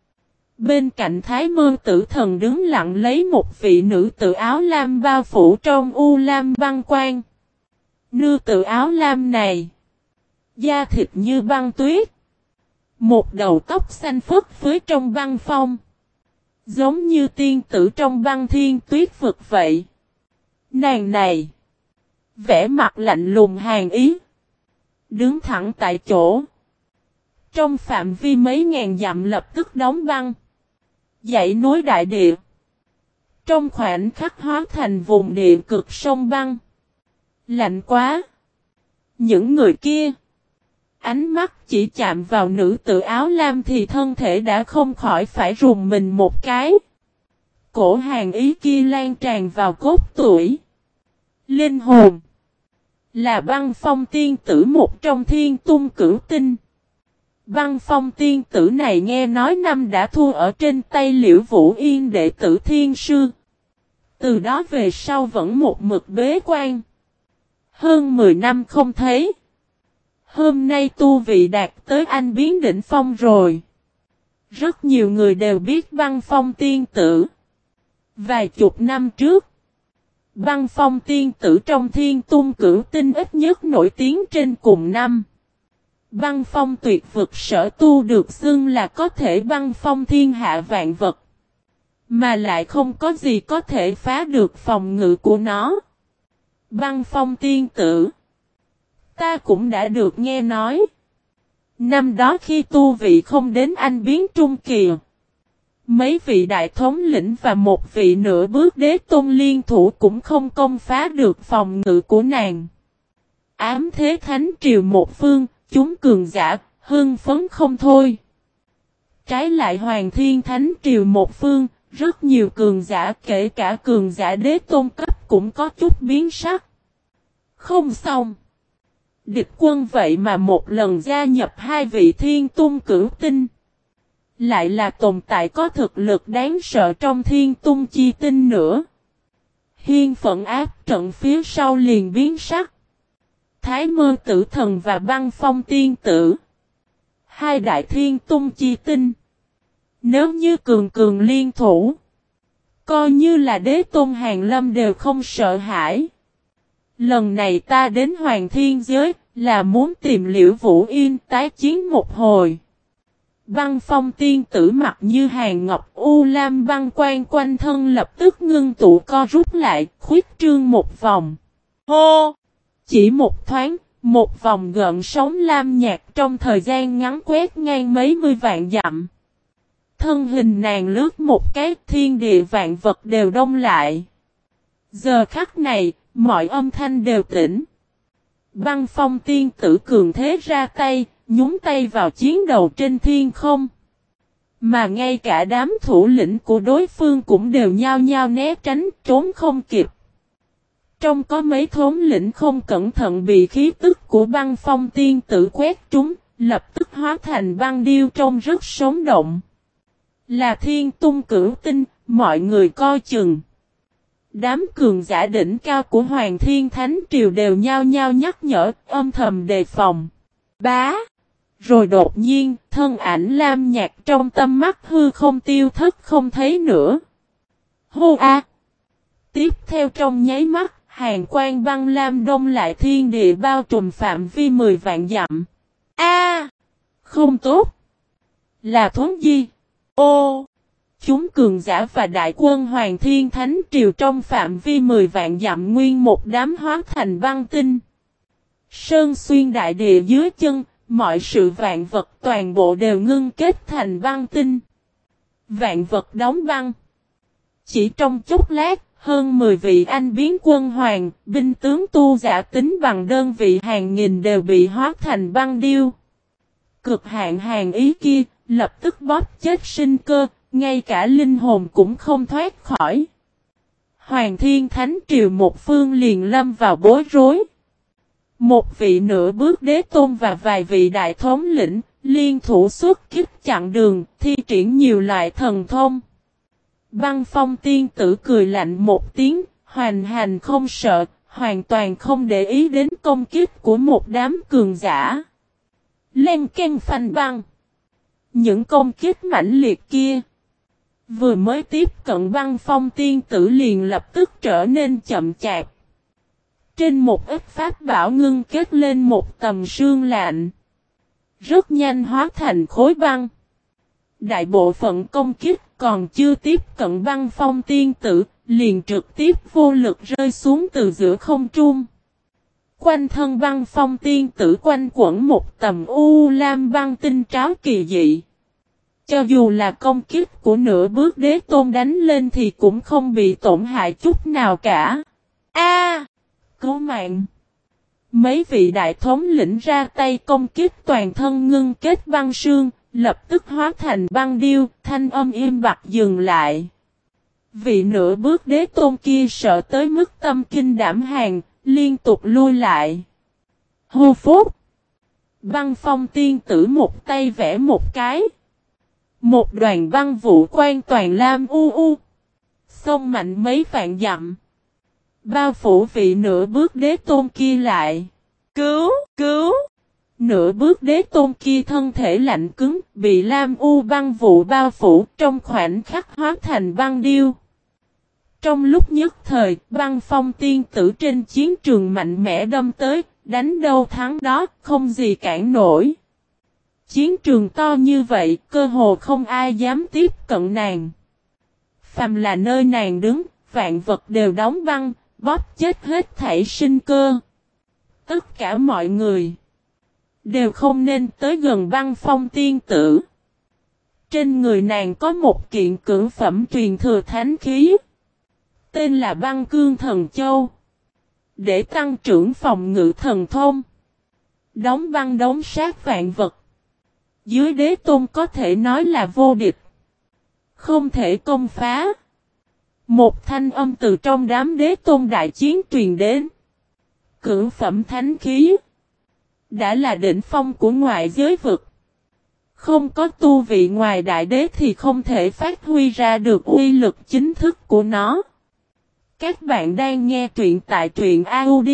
Bên cạnh Thái Mơ Tử Thần đứng lặng lấy một vị nữ tử áo lam bao phủ trong u lam băng quang. Nữ tử áo lam này, da thịt như băng tuyết, một đầu tóc xanh phất phới trong băng phong, giống như tiên tử trong băng thiên tuyết vực vậy. Nàng này, vẻ mặt lạnh lùng hàn ý, đứng thẳng tại chỗ. Trong phạm vi mấy ngàn dặm lập tức đóng băng, dãy núi đại địa, trong khoảnh khắc hóa thành vùng địa cực sông băng. Lạnh quá! Những người kia, ánh mắt chỉ chạm vào nữ tử áo lam thì thân thể đã không khỏi phải rùng mình một cái. Cổ hàn ý kia lan tràn vào cốt tủy, linh hồn. Là Băng Phong tiên tử một trong thiên tung cửu tinh. Băng Phong tiên tử này nghe nói năm đã thua ở trên tay Liễu Vũ Yên đệ tử thiên sư. Từ đó về sau vẫn một mực bế quan. Hơn mười năm không thấy. Hôm nay tu vị đạt tới anh biến đỉnh phong rồi. Rất nhiều người đều biết Băng Phong tiên tử. Vài chục năm trước, Băng Phong tiên tử trong thiên tung cửu tinh ít nhất nổi tiếng trên cùng năm. Băng phong tuyệt vực sở tu được xưng là có thể băng phong thiên hạ vạn vật, mà lại không có gì có thể phá được phòng ngự của nó. Băng phong tiên tử, ta cũng đã được nghe nói. Năm đó khi tu vị không đến anh biến trung kỳ, mấy vị đại thống lĩnh và một vị nửa bước đế tôn liên thủ cũng không công phá được phòng ngự của nàng. Ám thế thánh triều một phương, chúng cường giả, hưng phấn không thôi. Trái lại Hoàng Thiên Thánh Triều một phương, rất nhiều cường giả kể cả cường giả đế tôn cấp cũng có chút biến sắc. Không xong. Địch quân vậy mà một lần gia nhập hai vị thiên tung cửu tinh. lại là tồn tại có thực lực đáng sợ trong thiên tung chi tinh nữa. Hiên phận áp trận phía sau liền biến sắc. Thái Mơ Tử Thần và Băng Phong Tiên Tử, hai đại thiên tung chi tinh, nếu như cường cường liên thủ, coi như là đế tôn hàng lâm đều không sợ hãi. Lần này ta đến Hoàng Thiên Giới là muốn tìm Liễu Vũ Yên tái chiến một hồi. Băng Phong Tiên Tử mặt như hàng ngọc u lam băng quan quanh thân lập tức ngưng tụ co rút lại, khuyết trương một vòng. Hô! Chỉ một thoáng, một vòng gợn sóng lam nhạt trong thời gian ngắn quét ngang mấy mươi vạn dặm. Thân hình nàng lướt một cái, thiên địa vạn vật đều đông lại. Giờ khắc này, mọi âm thanh đều tĩnh. Băng Phong Tiên Tử cường thế ra tay, nhúng tay vào chiến đầu trên thiên không. Mà ngay cả đám thủ lĩnh của đối phương cũng đều nhao nhao né tránh, trốn không kịp. Trong có mấy thống lĩnh không cẩn thận bị khí tức của Băng Phong Tiên Tử quét trúng, lập tức hóa thành băng điêu trông rất sống động. Là thiên tung cửu tinh, mọi người coi chừng. Đám cường giả đỉnh cao của Hoàng Thiên Thánh Triều đều nhao nhao nhắc nhở, âm thầm đề phòng. Bá! Rồi đột nhiên, thân ảnh lam nhạt trong tâm mắt hư không tiêu thất không thấy nữa. Hô a! Tiếp theo trong nháy mắt, hàng quang băng lam đông lại thiên địa bao trùm phạm vi mười vạn dặm. A! Không tốt! Là thốn di! Ô! Chúng cường giả và đại quân Hoàng Thiên Thánh Triều trong phạm vi mười vạn dặm nguyên một đám hóa thành băng tinh. Sơn xuyên đại địa dưới chân, mọi sự vạn vật toàn bộ đều ngưng kết thành băng tinh. Vạn vật đóng băng. Chỉ trong chốc lát, hơn mười vị anh biến quân hoàng, binh tướng tu giả tính bằng đơn vị hàng nghìn đều bị hóa thành băng điêu. Cực hạn hàng ý kia, lập tức bóp chết sinh cơ, ngay cả linh hồn cũng không thoát khỏi. Hoàng Thiên Thánh Triều một phương liền lâm vào bối rối. Một vị nửa bước đế tôn và vài vị đại thống lĩnh, liên thủ xuất kích chặn đường, thi triển nhiều loại thần thông. Băng Phong Tiên Tử cười lạnh một tiếng, hoành hành không sợ, hoàn toàn không để ý đến công kích của một đám cường giả. Len ken phanh băng. Những công kích mãnh liệt kia vừa mới tiếp cận Băng Phong Tiên Tử liền lập tức trở nên chậm chạp. Trên một ít pháp bảo ngưng kết lên một tầm sương lạnh. Rất nhanh hóa thành khối băng. Đại bộ phận công kích còn chưa tiếp cận Băng Phong Tiên Tử, liền trực tiếp vô lực rơi xuống từ giữa không trung. Quanh thân Băng Phong Tiên Tử quanh quẩn một tầm u lam băng tinh tráo kỳ dị. Cho dù là công kích của nửa bước đế tôn đánh lên thì cũng không bị tổn hại chút nào cả. A! Cứu mạng! Mấy vị đại thống lĩnh ra tay công kích toàn thân ngưng kết băng sương, lập tức hóa thành băng điêu, thanh âm im bặt dừng lại. Vị nửa bước đế tôn kia sợ tới mức tâm kinh đảm hàng, liên tục lui lại. Hô phốt! Băng Phong Tiên Tử một tay vẽ một cái. Một đoàn băng vụ quan toàn lam u u. Xông mạnh mấy vạn dặm. Bao phủ vị nửa bước đế tôn kia lại. Cứu! Cứu! Nửa bước đế tôn kia thân thể lạnh cứng, bị lam u băng vụ bao phủ trong khoảnh khắc hóa thành băng điêu. Trong lúc nhất thời, Băng Phong Tiên Tử trên chiến trường mạnh mẽ đâm tới, đánh đâu thắng đó, không gì cản nổi. Chiến trường to như vậy, cơ hồ không ai dám tiếp cận nàng. Phàm là nơi nàng đứng, vạn vật đều đóng băng, bóp chết hết thảy sinh cơ. Tất cả mọi người đều không nên tới gần Băng Phong Tiên Tử. Trên người nàng có một kiện cưỡng phẩm truyền thừa thánh khí, tên là Băng Cương Thần Châu. Để tăng trưởng phòng ngự thần thông, đóng băng đóng sát vạn vật. Dưới đế tôn có thể nói là vô địch, không thể công phá. Một thanh âm từ trong đám đế tôn đại chiến truyền đến. Cưỡng phẩm thánh khí đã là đỉnh phong của ngoại giới vực, Không có tu vị ngoài đại đế thì không thể phát huy ra được uy lực chính thức của nó. Các bạn đang nghe truyện tại truyện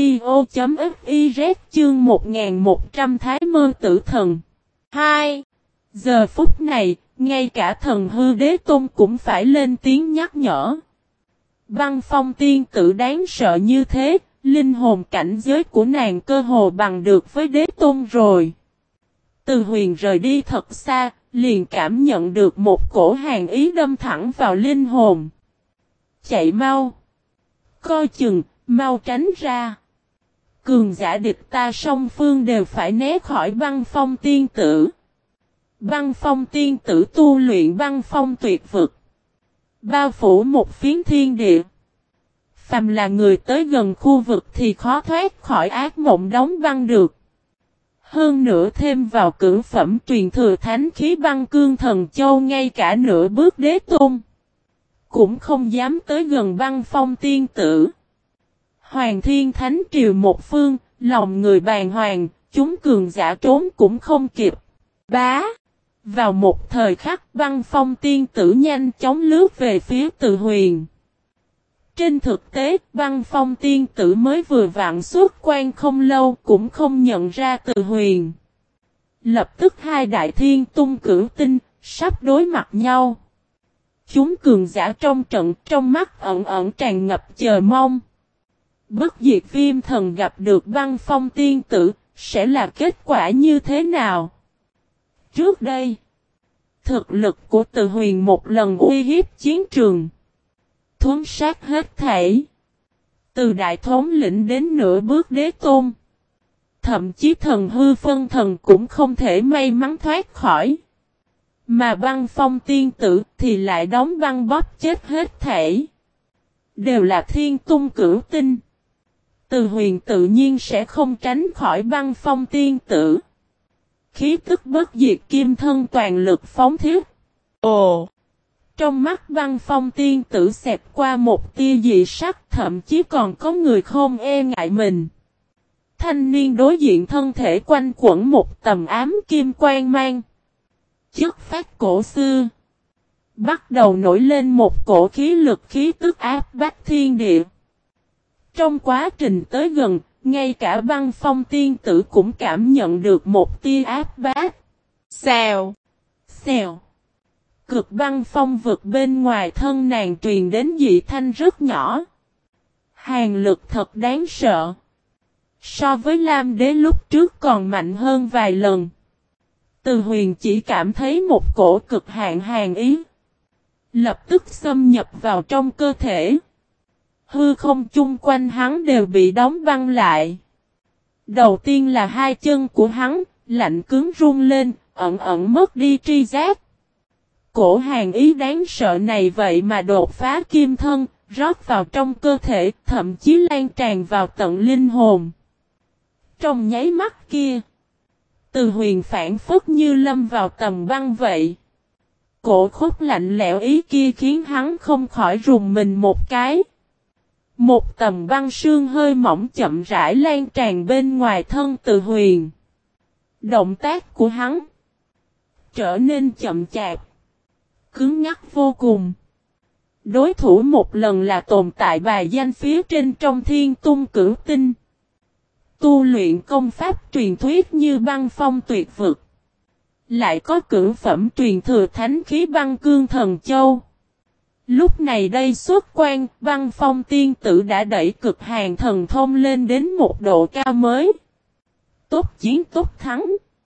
audio.fiz chương một nghìn một trăm Thái Mơ Tử Thần. hai. Giờ phút này, ngay cả thần hư đế tôn cũng phải lên tiếng nhắc nhở. Băng Phong tiên tử đáng sợ như thế, linh hồn cảnh giới của nàng cơ hồ bằng được với đế tôn rồi. Từ Huyền rời đi thật xa, liền cảm nhận được một cổ hàn ý đâm thẳng vào linh hồn. Chạy mau! Coi chừng, mau tránh ra! Cường giả địch ta song phương đều phải né khỏi Băng Phong tiên tử. Băng Phong tiên tử tu luyện băng phong tuyệt vực, bao phủ một phiến thiên địa. Phàm là người tới gần khu vực thì khó thoát khỏi ác mộng đóng băng được. Hơn nữa thêm vào cửu phẩm truyền thừa thánh khí băng cương thần châu, ngay cả nửa bước đế tôn cũng không dám tới gần Băng Phong tiên tử. Hoàng Thiên Thánh Triều một phương, lòng người bàng hoàng, chúng cường giả trốn cũng không kịp. Bá! Vào một thời khắc, Băng Phong tiên tử nhanh chóng lướt về phía Từ Huyền. Trên thực tế, Băng Phong tiên tử mới vừa vặn xuất quan không lâu cũng không nhận ra Từ Huyền. Lập tức hai đại thiên tung cửu tinh, sắp đối mặt nhau. Chúng cường giả trong trận, trong mắt ẩn ẩn tràn ngập chờ mong. Bất diệt viêm thần gặp được Băng Phong tiên tử, sẽ là kết quả như thế nào? Trước đây, thực lực của Từ Huyền một lần uy hiếp chiến trường, thuấn sát hết thảy. Từ đại thống lĩnh đến nửa bước đế tôn, thậm chí thần hư phân thần cũng không thể may mắn thoát khỏi. Mà Băng Phong tiên tử thì lại đóng băng bóp chết hết thảy. Đều là thiên tung cửu tinh. Từ Huyền tự nhiên sẽ không tránh khỏi Băng Phong tiên tử. Khí tức bất diệt kim thân toàn lực phóng thiết. Ồ! Trong mắt Băng Phong tiên tử xẹt qua một tia dị sắc, thậm chí còn có người không e ngại mình. Thanh niên đối diện thân thể quanh quẩn một tầm ám kim quang mang. Chất phát cổ xưa. Bắt đầu nổi lên một cổ khí lực khí tức áp bách thiên địa. Trong quá trình tới gần, ngay cả Băng Phong tiên tử cũng cảm nhận được một tia áp bách. Xèo! Xèo! Cực băng phong vực bên ngoài thân nàng truyền đến dị thanh rất nhỏ. Hàn lực thật đáng sợ. So với Lam Đế lúc trước còn mạnh hơn vài lần. Từ Huyền chỉ cảm thấy một cổ cực hạn hàn ý. Lập tức xâm nhập vào trong cơ thể. Hư không chung quanh hắn đều bị đóng băng lại. Đầu tiên là hai chân của hắn, lạnh cứng run lên, ẩn ẩn mất đi tri giác. Cổ hàn ý đáng sợ này vậy mà đột phá kim thân, rót vào trong cơ thể, thậm chí lan tràn vào tận linh hồn. Trong nháy mắt kia, Từ Huyền phản phất như lâm vào tầm băng vậy. Cổ khốc lạnh lẽo ý kia khiến hắn không khỏi rùng mình một cái. Một tầm băng sương hơi mỏng chậm rãi lan tràn bên ngoài thân Từ Huyền. Động tác của hắn trở nên chậm chạp, cứng ngắc vô cùng. Đối thủ một lần là tồn tại bài danh phía trên trong thiên tung cửu tinh. Tu luyện công pháp truyền thuyết như băng phong tuyệt vực. Lại có cửu phẩm truyền thừa thánh khí băng cương thần châu. Lúc này đây xuất quan, Băng Phong tiên tử đã đẩy cực hàn thần thông lên đến một độ cao mới. Tốt chiến tốt thắng.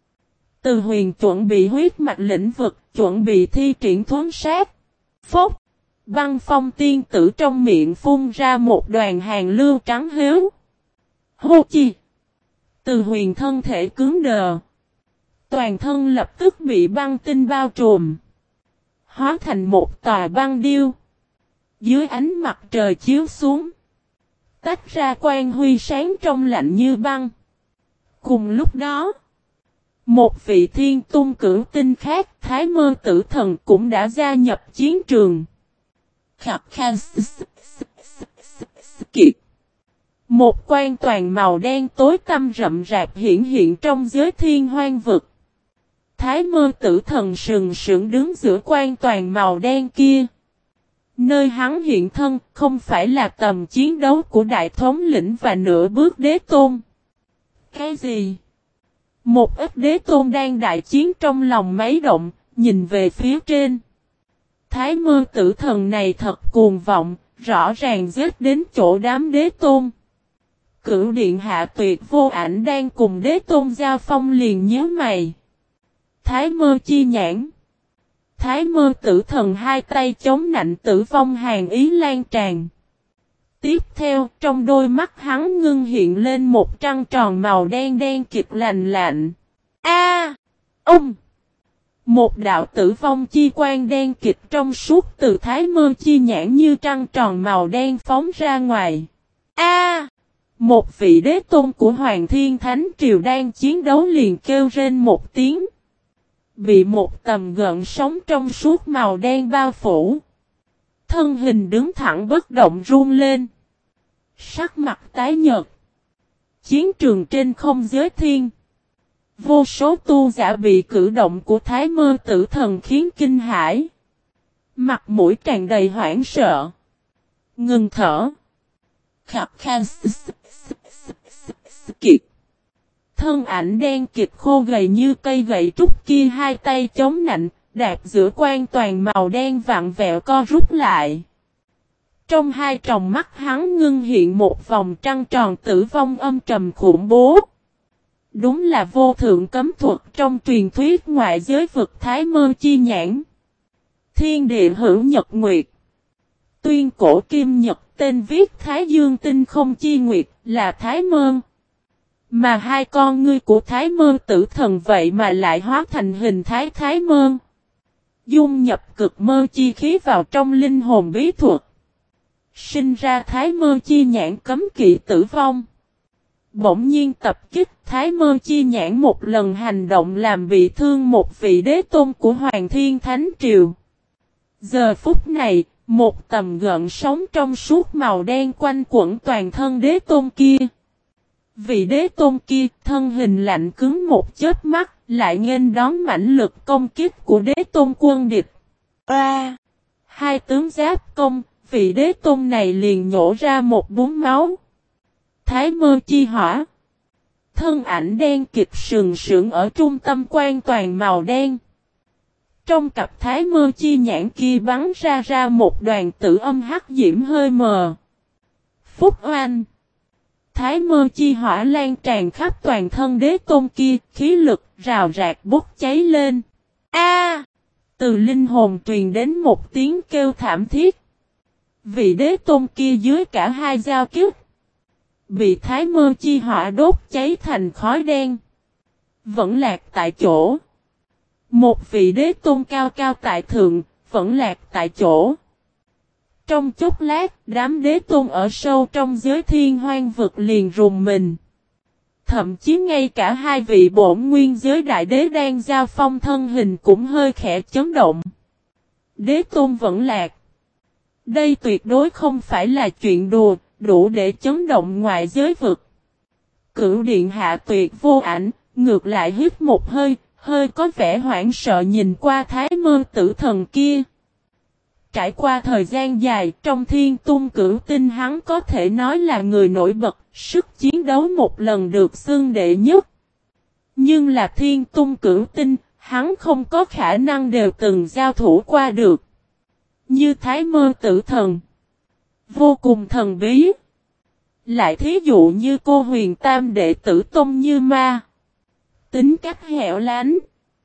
Từ Huyền chuẩn bị huyết mạch lĩnh vực, chuẩn bị thi triển thuấn sát. Phốc! Băng Phong tiên tử trong miệng phun ra một đoàn hàn lưu trắng héo. Hô chi! Từ Huyền thân thể cứng đờ. Toàn thân lập tức bị băng tinh bao trùm. Hóa thành một tòa băng điêu. Dưới ánh mặt trời chiếu xuống, tách ra quang huy sáng trong lạnh như băng. Cùng lúc đó, một vị thiên tung cửu tinh khác, Thái Mơ Tử Thần cũng đã gia nhập chiến trường. Khạc khan kiệt. Một quan toàn màu đen tối tăm rậm rạp hiển hiện trong giới thiên hoang vực. Thái Mơ Tử Thần sừng sững đứng giữa quan toàn màu đen kia. Nơi hắn hiện thân không phải là tầm chiến đấu của đại thống lĩnh và nửa bước đế tôn. Cái gì? Một ít đế tôn đang đại chiến trong lòng máy động, nhìn về phía trên. Thái Mơ Tử Thần này thật cuồng vọng, rõ ràng giết đến chỗ đám đế tôn. Cửu điện hạ Tuyệt Vô Ảnh đang cùng đế tôn giao phong liền nhíu mày. Thái Mơ Chi Nhãn. Thái Mơ Tử Thần hai tay chống nạnh tử vong hàn ý lan tràn. Tiếp theo, trong đôi mắt hắn ngưng hiện lên một trăng tròn màu đen đen kịt lành lạnh. A! Ông! Một đạo tử vong chi quang đen kịt trong suốt từ Thái Mơ Chi Nhãn như trăng tròn màu đen phóng ra ngoài. A! Một vị đế tôn của Hoàng Thiên Thánh Triều đang chiến đấu liền kêu rên một tiếng. Bị một tầm gợn sóng trong suốt màu đen bao phủ. Thân hình đứng thẳng bất động run lên. Sắc mặt tái nhợt. Chiến trường trên không giới thiên. Vô số tu giả bị cử động của Thái Mơ Tử Thần khiến kinh hãi. Mặt mũi tràn đầy hoảng sợ. Ngừng thở. Khập khan kiệt. Thân ảnh đen kịt khô gầy như cây gậy trúc kia hai tay chống nạnh, đạp giữa quan toàn màu đen vặn vẹo co rút lại. Trong hai tròng mắt hắn ngưng hiện một vòng trăng tròn tử vong âm trầm khủng bố. Đúng là vô thượng cấm thuật trong truyền thuyết ngoại giới vực Thái Mơ Chi Nhãn. Thiên địa hữu nhật nguyệt. Tuyên cổ kim nhật tên viết Thái Dương tinh không chi nguyệt là Thái Mơ. Mà hai con ngươi của Thái Mơ Tử Thần vậy mà lại hóa thành hình thái Thái Mơ. Dung nhập cực mơ chi khí vào trong linh hồn bí thuật. Sinh ra Thái Mơ Chi Nhãn cấm kỵ tử vong. Bỗng nhiên tập kích Thái Mơ Chi Nhãn một lần hành động làm bị thương một vị đế tôn của Hoàng Thiên Thánh Triều. Giờ phút này, một tầm gợn sóng trong suốt màu đen quanh quẩn toàn thân đế tôn kia. Vị đế tôn kia, thân hình lạnh cứng một chớp mắt, lại nghênh đón mãnh lực công kích của đế tôn quân địch. A! Hai tướng giáp công, vị đế tôn này liền nhổ ra một búng máu. Thái Mơ Chi Hỏa. Thân ảnh đen kịt sừng sững ở trung tâm quan toàn màu đen. Trong cặp Thái Mơ Chi Nhãn kia bắn ra ra một đoàn tử âm hắc diễm hơi mờ. Phúc oanh. Thái Mơ Chi Hỏa lan tràn khắp toàn thân đế tôn kia, khí lực rào rạc bốc cháy lên. A! Từ linh hồn truyền đến một tiếng kêu thảm thiết. Vị đế tôn kia dưới cả hai giao kiếp. Bị Thái Mơ Chi Hỏa đốt cháy thành khói đen. Vẫn lạc tại chỗ. Một vị đế tôn cao cao tại thượng, vẫn lạc tại chỗ. Trong chốc lát, đám đế tôn ở sâu trong giới thiên hoang vực liền rùng mình. Thậm chí ngay cả hai vị bổn nguyên giới đại đế đang giao phong thân hình cũng hơi khẽ chấn động. Đế tôn vẫn lạc. Đây tuyệt đối không phải là chuyện đùa, đủ để chấn động ngoại giới vực. Cửu điện hạ Tuyệt Vô Ảnh, ngược lại hít một hơi, hơi có vẻ hoảng sợ nhìn qua Thái Mơ Tử Thần kia. Trải qua thời gian dài trong thiên tung cửu tinh hắn có thể nói là người nổi bật, sức chiến đấu một lần được xưng đệ nhất. Nhưng là thiên tung cửu tinh, hắn không có khả năng đều từng giao thủ qua được. Như Thái Mơ Tử Thần. Vô cùng thần bí. Lại thí dụ như cô Huyền Tam đệ tử Tôn Như Ma. Tính cách hẻo lánh.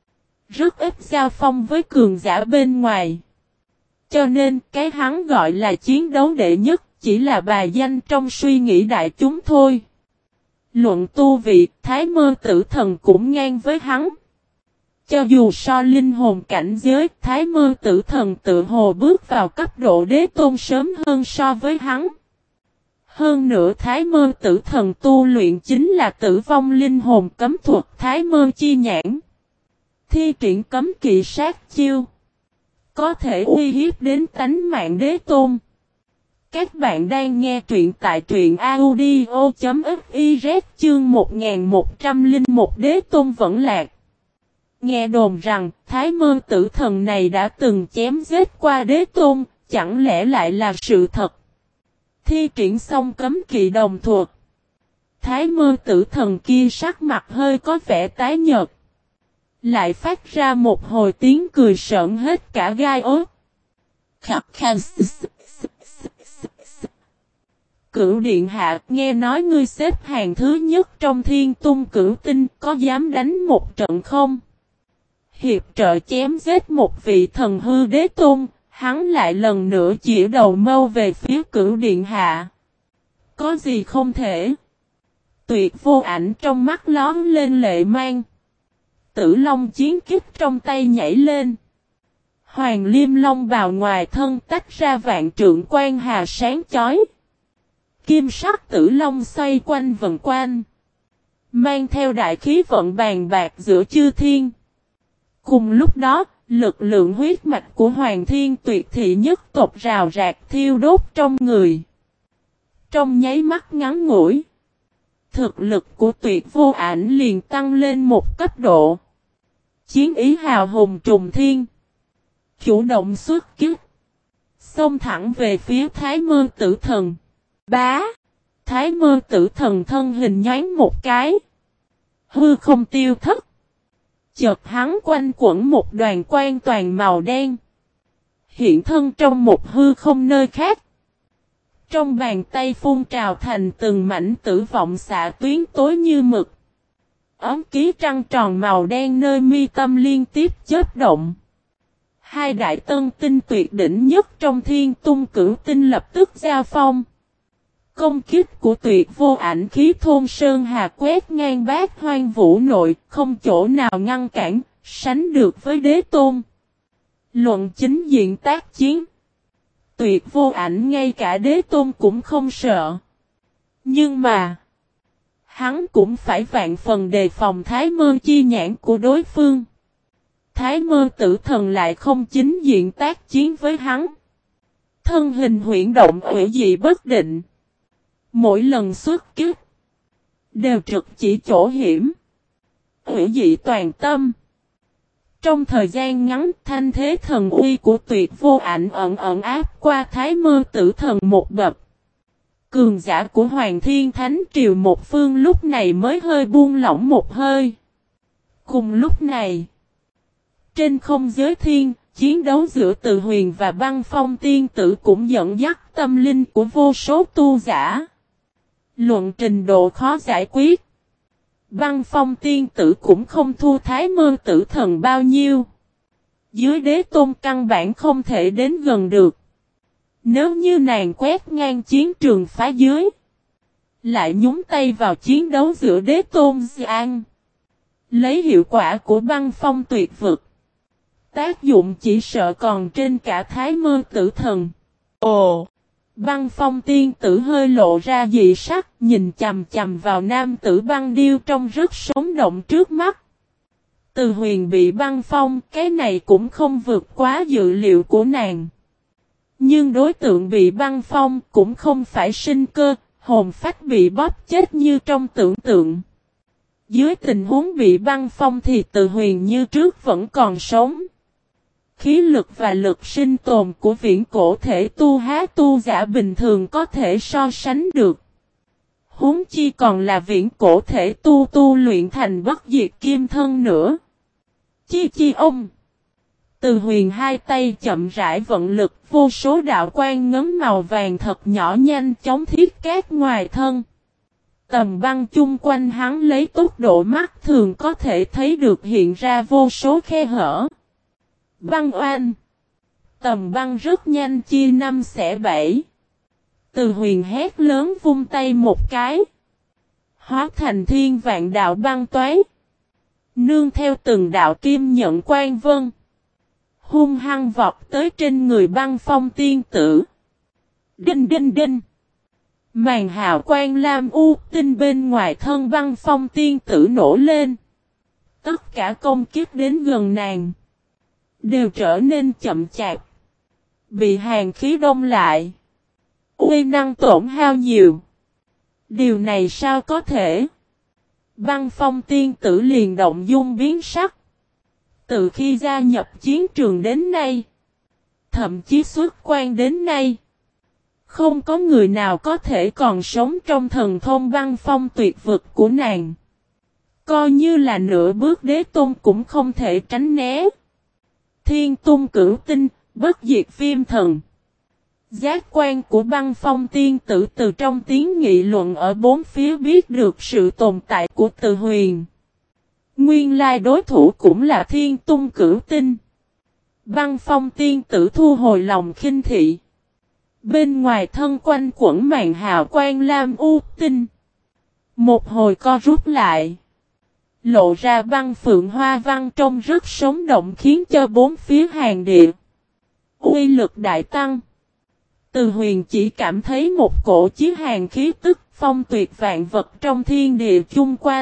Rất ít giao phong với cường giả bên ngoài. Cho nên cái hắn gọi là chiến đấu đệ nhất chỉ là bài danh trong suy nghĩ đại chúng thôi. Luận tu vị Thái Mơ Tử Thần cũng ngang với hắn. Cho dù so linh hồn cảnh giới Thái Mơ Tử Thần tự hồ bước vào cấp độ đế tôn sớm hơn so với hắn. Hơn nữa Thái Mơ Tử Thần tu luyện chính là tử vong linh hồn cấm thuật Thái Mơ Chi Nhãn. Thi triển cấm kỵ sát chiêu. Có thể uy hiếp đến tánh mạng đế tôn. Các bạn đang nghe truyện tại truyện audio chấm fiz chương một nghìn một trăm lẻ một đế tôn vẫn lạc. Nghe đồn rằng Thái Mơ Tử Thần này đã từng chém giết qua đế tôn, chẳng lẽ lại là sự thật? Thi triển xong cấm kỵ đồng thuật. Thái Mơ Tử Thần kia sắc mặt hơi có vẻ tái nhợt. Lại phát ra một hồi tiếng cười sợn hết cả gai ốt. Khắc khăn. Cửu điện hạ, nghe nói ngươi xếp hàng thứ nhất trong thiên tung cửu tinh, có dám đánh một trận không? Hiệp trợ chém giết một vị thần hư đế tôn, hắn lại lần nữa chỉ đầu mâu về phía cửu điện hạ. Có gì không thể? Tuyệt Vô Ảnh trong mắt lón lên lệ mang. Tử Long chiến kích trong tay nhảy lên. Hoàng Liêm Long bào ngoài thân tách ra vạn trượng quang hà sáng chói. Kim sắc Tử Long xoay quanh vần quanh. Mang theo đại khí vận bàn bạc giữa chư thiên. Cùng lúc đó, lực lượng huyết mạch của Hoàng Thiên Tuyệt Thị nhất tộc rào rạc thiêu đốt trong người. Trong nháy mắt ngắn ngủi, thực lực của Tuyệt Vô Ảnh liền tăng lên một cấp độ. Chiến ý hào hùng trùng thiên. Chủ động xuất kích. Xông thẳng về phía Thái Mơ Tử Thần. Bá! Thái Mơ Tử Thần thân hình nhoáng một cái. Hư không tiêu thất. Chợt hắn quanh quẩn một đoàn quang toàn màu đen. Hiện thân trong một hư không nơi khác. Trong bàn tay phun trào thành từng mảnh tử vọng xạ tuyến tối như mực. Ấm ký trăng tròn màu đen nơi mi tâm liên tiếp chớp động. Hai đại tân tinh tuyệt đỉnh nhất trong thiên tung cửu tinh lập tức giao phong. Công kích của Tuyệt Vô Ảnh khí thôn sơn hà quét ngang bát hoang vũ nội, không chỗ nào ngăn cản, sánh được với đế tôn. Luận chính diện tác chiến. Tuyệt Vô Ảnh ngay cả đế tôn cũng không sợ. Nhưng mà, hắn cũng phải vạn phần đề phòng Thái Mơ chi nhãn của đối phương. Thái Mơ Tử Thần lại không chính diện tác chiến với hắn. Thân hình huyễn động hủy dị bất định. Mỗi lần xuất kích, đều trực chỉ chỗ hiểm. Hủy dị toàn tâm. Trong thời gian ngắn, thanh thế thần uy của Tuyệt Vô Ảnh ẩn ẩn áp qua Thái Mơ Tử Thần một bậc. Cường giả của Hoàng Thiên Thánh Triều một phương lúc này mới hơi buông lỏng một hơi. Cùng lúc này, trên không giới thiên, chiến đấu giữa Từ Huyền và Băng Phong Tiên Tử cũng dẫn dắt tâm linh của vô số tu giả. Luận trình độ khó giải quyết. Băng Phong Tiên Tử cũng không thua Thái Mơ Tử Thần bao nhiêu. Dưới đế tôn căn bản không thể đến gần được. Nếu như nàng quét ngang chiến trường phá dưới, lại nhúng tay vào chiến đấu giữa đế tôn An, lấy hiệu quả của Băng Phong tuyệt vực, tác dụng chỉ sợ còn trên cả Thái Mơ Tử Thần. Ồ! Băng Phong Tiên Tử hơi lộ ra dị sắc, nhìn chằm chằm vào nam tử băng điêu trông rất sống động trước mắt. Từ Huyền bị băng phong, cái này cũng không vượt quá dự liệu của nàng. Nhưng đối tượng bị băng phong cũng không phải sinh cơ, hồn phách bị bóp chết như trong tưởng tượng. Dưới tình huống bị băng phong thì Từ Huyền như trước vẫn còn sống. Khí lực và lực sinh tồn của viễn cổ thể tu há tu giả bình thường có thể so sánh được. Huống chi còn là viễn cổ thể tu tu luyện thành bất diệt kim thân nữa. Chi chi ông. Từ Huyền hai tay chậm rãi vận lực, vô số đạo quang ngấn màu vàng thật nhỏ nhanh chóng thiết cát ngoài thân. Tầm băng chung quanh hắn lấy tốc độ mắt thường có thể thấy được hiện ra vô số khe hở. Băng oanh. Tầm băng rất nhanh chia năm xẻ bảy. Từ Huyền hét lớn vung tay một cái. Hóa thành thiên vạn đạo băng toái. Nương theo từng đạo kim nhận quang vân. Hung hăng vọt tới trên người Băng Phong Tiên Tử. Đinh đinh đinh. Màn hào quang lam u tinh bên ngoài thân Băng Phong Tiên Tử nổ lên. Tất cả công kiếp đến gần nàng đều trở nên chậm chạp. Bị hàn khí đông lại. Uy năng tổn hao nhiều. Điều này sao có thể? Băng Phong Tiên Tử liền động dung biến sắc. Từ khi gia nhập chiến trường đến nay, thậm chí xuất quan đến nay, không có người nào có thể còn sống trong thần thông băng phong tuyệt vực của nàng. Coi như là nửa bước đế tôn cũng không thể tránh né. Thiên tung cửu tinh, bất diệt viêm thần. Giác quan của băng phong tiên tử từ trong tiếng nghị luận ở bốn phía biết được sự tồn tại của Từ Huyền. Nguyên lai đối thủ cũng là thiên tung cửu tinh. Băng phong tiên tử thu hồi lòng khinh thị. Bên ngoài thân quanh quẩn màn hào quang lam u tinh. Một hồi co rút lại. Lộ ra băng phượng hoa văn trông rất sống động khiến cho bốn phía hàng địa. Uy lực đại tăng. Từ Huyền chỉ cảm thấy một cổ chí hàng khí tức phong tuyệt vạn vật trong thiên địa chung quanh.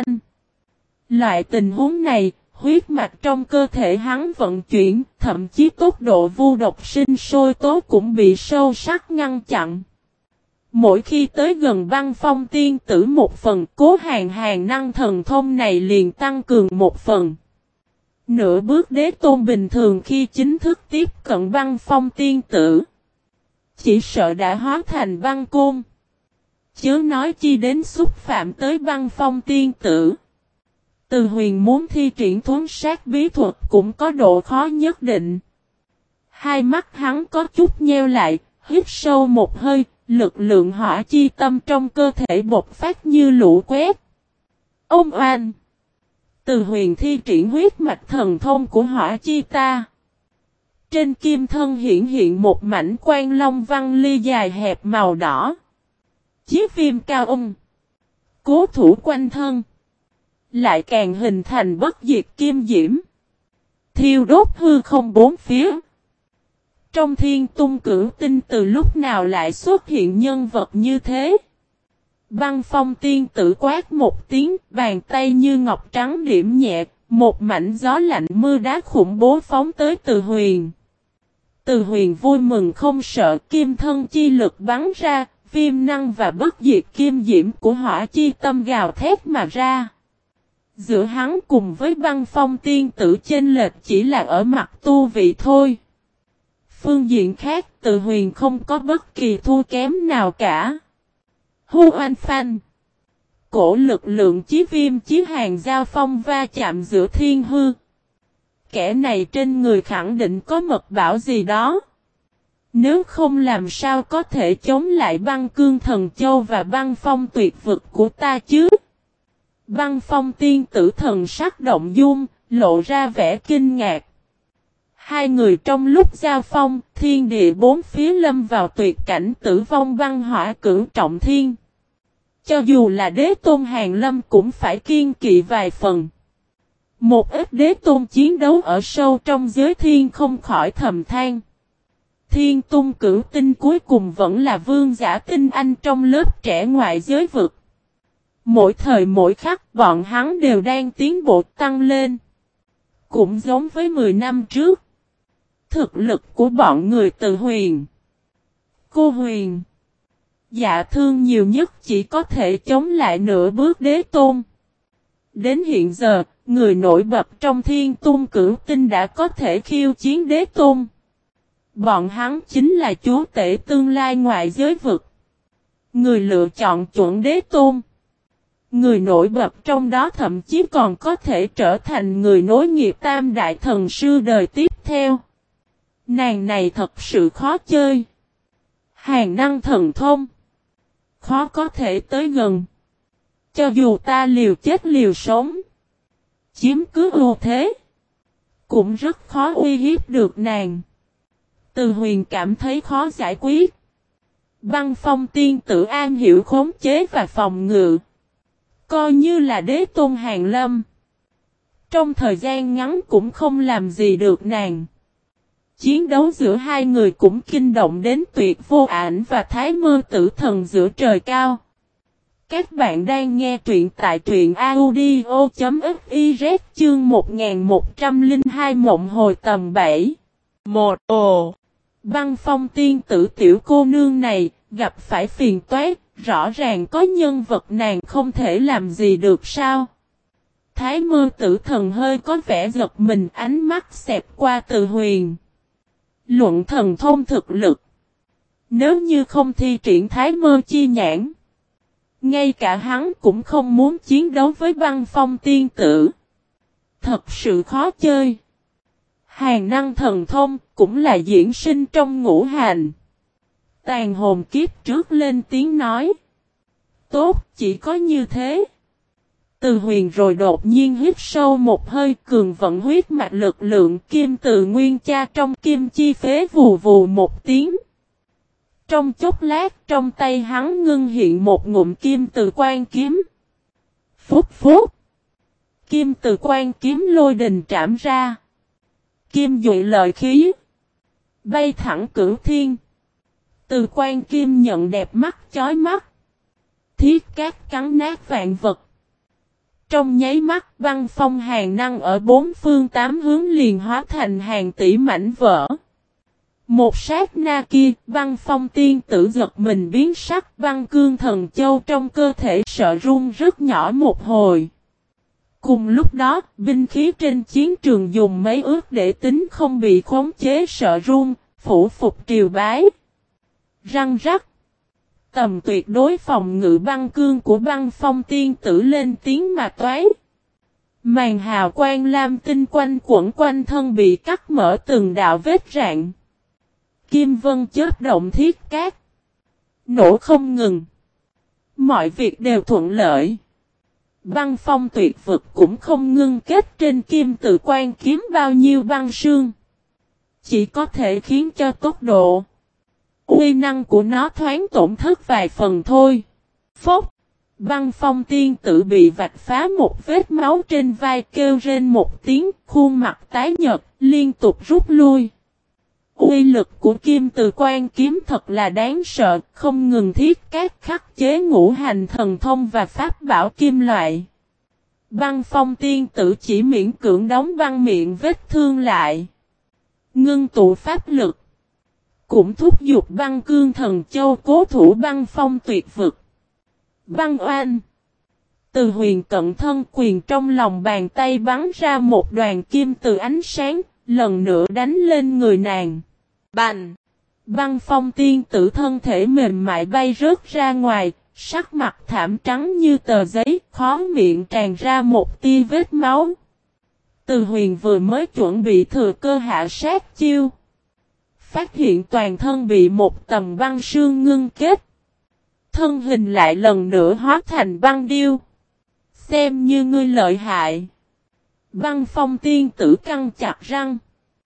Loại tình huống này, huyết mạch trong cơ thể hắn vận chuyển, thậm chí tốc độ vu độc sinh sôi tố cũng bị sâu sắc ngăn chặn. Mỗi khi tới gần băng phong tiên tử một phần, cố hàng hàng năng thần thông này liền tăng cường một phần. Nửa bước đế tôn bình thường khi chính thức tiếp cận băng phong tiên tử, chỉ sợ đã hóa thành băng côn. Chớ nói chi đến xúc phạm tới băng phong tiên tử. Từ Huyền muốn thi triển thuấn sát bí thuật cũng có độ khó nhất định. Hai mắt hắn có chút nheo lại, hít sâu một hơi, lực lượng hỏa chi tâm trong cơ thể bộc phát như lũ quét. Ông oan! Từ Huyền thi triển huyết mạch thần thông của hỏa chi ta. Trên kim thân hiện hiện một mảnh quang long văn ly dài hẹp màu đỏ. Chí viêm cao ung. Cố thủ quanh thân. Lại càng hình thành bất diệt kim diễm. Thiêu đốt hư không bốn phía. Trong thiên tung cửu tinh từ lúc nào lại xuất hiện nhân vật như thế? Băng phong tiên tử quát một tiếng, bàn tay như ngọc trắng điểm nhẹ, một mảnh gió lạnh mưa đá khủng bố phóng tới Từ Huyền. Từ Huyền vui mừng không sợ, kim thân chi lực bắn ra, viêm năng và bất diệt kim diễm của hỏa chi tâm gào thét mà ra. Giữa hắn cùng với băng phong tiên tử chênh lệch chỉ là ở mặt tu vị thôi. Phương diện khác, Từ Huyền không có bất kỳ thua kém nào cả. Hu oanh phanh. Cổ lực lượng chí viêm chí hàng giao phong va chạm giữa thiên hư. Kẻ này trên người khẳng định có mật bảo gì đó. Nếu không làm sao có thể chống lại băng cương thần châu và băng phong tuyệt vực của ta chứ? Băng phong tiên tử thần sắc động dung, lộ ra vẻ kinh ngạc. Hai người trong lúc giao phong, thiên địa bốn phía lâm vào tuyệt cảnh tử vong băng hỏa cửu trọng thiên. Cho dù là đế tôn hàng lâm cũng phải kiên kỵ vài phần. Một ít đế tôn chiến đấu ở sâu trong giới thiên không khỏi thầm than. Thiên tung cửu tinh cuối cùng vẫn là vương giả tinh anh trong lớp trẻ ngoại giới vực. Mỗi thời mỗi khắc bọn hắn đều đang tiến bộ tăng lên. Cũng giống với mười năm trước. Thực lực của bọn người Từ Huyền, Cô Huyền, Dạ Thương nhiều nhất chỉ có thể chống lại nửa bước đế tôn. Đến hiện giờ, người nổi bật trong thiên tung cửu tinh đã có thể khiêu chiến đế tôn. Bọn hắn chính là chúa tể tương lai ngoại giới vực. Người lựa chọn chuẩn đế tôn. Người nổi bật trong đó thậm chí còn có thể trở thành người nối nghiệp tam đại thần sư đời tiếp theo. Nàng này thật sự khó chơi. Hàng năng thần thông. Khó có thể tới gần. Cho dù ta liều chết liều sống. Chiếm cứ ưu thế. Cũng rất khó uy hiếp được nàng. Từ Huyền cảm thấy khó giải quyết. Băng phong tiên tử an hiểu khống chế và phòng ngự. Coi như là đế tôn hàng lâm. Trong thời gian ngắn cũng không làm gì được nàng. Chiến đấu giữa hai người cũng kinh động đến Tuyệt Vô Ảnh và Thái Mơ Tử Thần giữa trời cao. Các bạn đang nghe truyện tại truyện audio chấm fiz chương một nghìn một trăm lẻ hai Mộng Hồi tầm bảy. Một ồ. Băng phong tiên tử tiểu cô nương này, gặp phải phiền toái, rõ ràng có nhân vật nàng không thể làm gì được sao? Thái Mơ Tử Thần hơi có vẻ giật mình, ánh mắt xẹt qua Từ Huyền. Luận thần thông thực lực. Nếu như không thi triển Thái Mơ Chi Nhãn, ngay cả hắn cũng không muốn chiến đấu với Băng Phong Tiên Tử. Thật sự khó chơi. Hàn năng thần thông cũng là diễn sinh trong ngũ hành. Tàn hồn kiếp trước lên tiếng nói. Tốt, chỉ có như thế. Từ Huyền rồi đột nhiên hít sâu một hơi, cường vận huyết mạch lực lượng kim từ nguyên cha trong kim chi phế vù vù một tiếng. Trong chốc lát trong tay hắn ngưng hiện một ngụm kim từ quan kiếm. Phúc phúc. Kim từ quan kiếm lôi đình trảm ra. Kim dụy lợi khí. Bay thẳng cửu thiên. Từ quan kim nhận đẹp mắt chói mắt. Thiết cát cắn nát vạn vật. Trong nháy mắt băng phong hàn năng ở bốn phương tám hướng liền hóa thành hàng tỷ mảnh vỡ. Một sát na kia, băng phong tiên tử giật mình biến sắc, băng cương thần châu trong cơ thể sợ run rất nhỏ một hồi. Cùng lúc đó, binh khí trên chiến trường dùng mấy ước để tính không bị khống chế sợ run, phủ phục triều bái. Răng rắc. Tầm tuyệt đối phòng ngự băng cương của băng phong tiên tử lên tiếng mà toái. Màn hào quang lam tinh quanh quẩn quanh thân bị cắt mở từng đạo vết rạn. Kim vân chớp động thiết cát. Nổ không ngừng. Mọi việc đều thuận lợi. Băng phong tuyệt vực cũng không ngưng kết trên kim tự quan kiếm bao nhiêu băng sương. Chỉ có thể khiến cho tốc độ, uy năng của nó thoáng tổn thất vài phần thôi. Phốc. Băng phong tiên tử bị vạch phá một vết máu trên vai, kêu rên một tiếng, khuôn mặt tái nhợt, liên tục rút lui. Uy lực của kim từ quan kiếm thật là đáng sợ, không ngừng thiết cát khắc chế ngũ hành thần thông và pháp bảo kim loại. Băng phong tiên tử chỉ miễn cưỡng đóng băng miệng vết thương lại. Ngưng tụ pháp lực. Cũng thúc giục băng cương thần châu cố thủ băng phong tuyệt vực. Băng oanh. Từ Huyền cận thân quyền trong lòng bàn tay bắn ra một đoàn kim từ ánh sáng, lần nữa đánh lên người nàng. Bành! Băng phong tiên tử thân thể mềm mại bay rớt ra ngoài, sắc mặt thảm trắng như tờ giấy, khó miệng tràn ra một tia vết máu. Từ Huyền vừa mới chuẩn bị thừa cơ hạ sát chiêu. Phát hiện toàn thân bị một tầng băng sương ngưng kết. Thân hình lại lần nữa hóa thành băng điêu. Xem như ngươi lợi hại. Băng phong tiên tử căng chặt răng.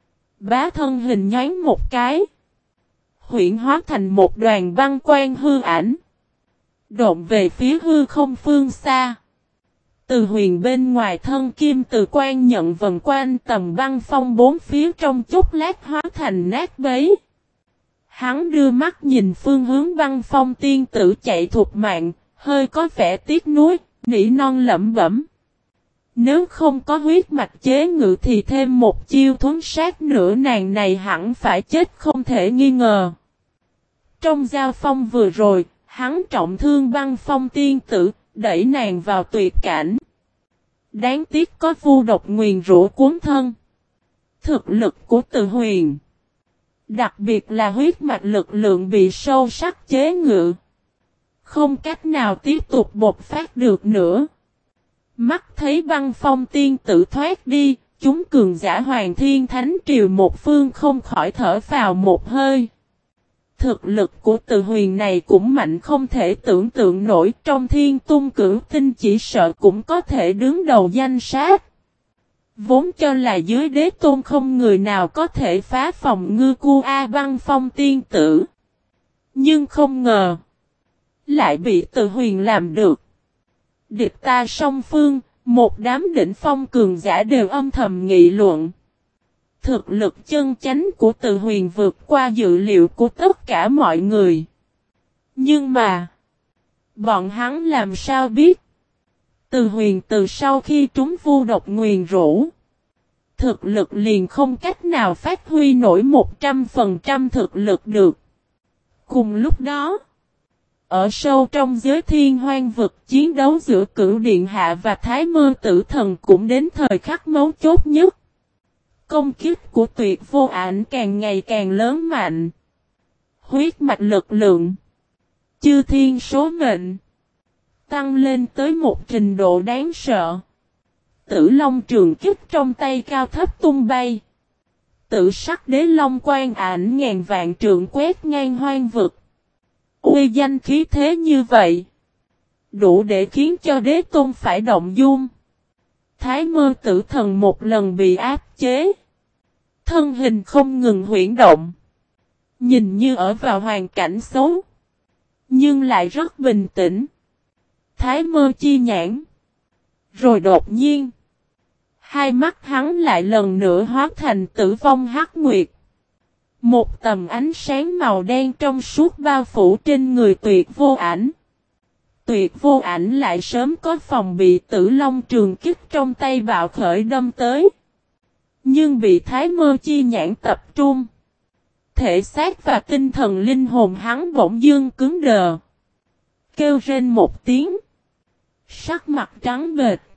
Bá thân hình nhoáng một cái. Huyễn hóa thành một đoàn băng quang hư ảnh. Độn về phía hư không phương xa. Từ Huyền bên ngoài thân kim từ quan nhận vần quanh tầm băng phong bốn phía trong chốc lát hóa thành nát bấy. Hắn đưa mắt nhìn phương hướng băng phong tiên tử chạy thục mạng, hơi có vẻ tiếc nuối, nỉ non lẩm bẩm. Nếu không có huyết mạch chế ngự thì thêm một chiêu thuấn sát nữa nàng này hẳn phải chết không thể nghi ngờ. Trong giao phong vừa rồi, hắn trọng thương băng phong tiên tử, đẩy nàng vào tuyệt cảnh. Đáng tiếc có vu độc nguyền rủa cuốn thân. Thực lực của Từ Huyền, đặc biệt là huyết mạch lực lượng bị sâu sắc chế ngự, không cách nào tiếp tục bộc phát được nữa. Mắt thấy băng phong tiên tử thoát đi, chúng cường giả Hoàng Thiên Thánh Triều một phương không khỏi thở vào một hơi. Thực lực của Từ Huyền này cũng mạnh không thể tưởng tượng nổi, trong Thiên Tung Cửu Tinh chỉ sợ cũng có thể đứng đầu danh sách. Vốn cho là dưới đế tôn không người nào có thể phá phòng ngư cu A băng phong tiên tử. Nhưng không ngờ, lại bị Từ Huyền làm được. Địch ta song phương, một đám đỉnh phong cường giả đều âm thầm nghị luận. Thực lực chân chánh của Từ Huyền vượt qua dự liệu của tất cả mọi người. Nhưng mà, bọn hắn làm sao biết? Từ Huyền từ sau khi trúng vu độc nguyền rũ, thực lực liền không cách nào phát huy nổi một trăm phần trăm thực lực được. Cùng lúc đó, Ở sâu trong giới thiên hoang vực, chiến đấu giữa Cửu Điện Hạ và Thái Mơ Tử Thần cũng đến thời khắc mấu chốt nhất. Công kích của Tuyệt Vô Ảnh càng ngày càng lớn mạnh. Huyết mạch lực lượng, chư thiên số mệnh, tăng lên tới một trình độ đáng sợ. Tử Long trường kích trong tay cao thấp tung bay. Tử sắc đế long quang ảnh ngàn vạn trượng quét ngang hoang vực. Uy danh khí thế như vậy, đủ để khiến cho đế tôn phải động dung. Thái Mơ Tử Thần một lần bị áp chế, thân hình không ngừng huyễn động, nhìn như ở vào hoàn cảnh xấu, nhưng lại rất bình tĩnh. Thái Mơ chi nhãn. Rồi đột nhiên, hai mắt hắn lại lần nữa hóa thành tử vong hắc nguyệt. Một tầm ánh sáng màu đen trong suốt bao phủ trên người Tuyệt Vô Ảnh. Tuyệt Vô Ảnh lại sớm có phòng bị Tử Long trường kích trong tay bạo khởi đâm tới. Nhưng bị Thái Mơ chi nhãn tập trung. Thể xác và tinh thần linh hồn hắn bỗng dưng cứng đờ. Kêu rên một tiếng. Sắc mặt trắng bệch.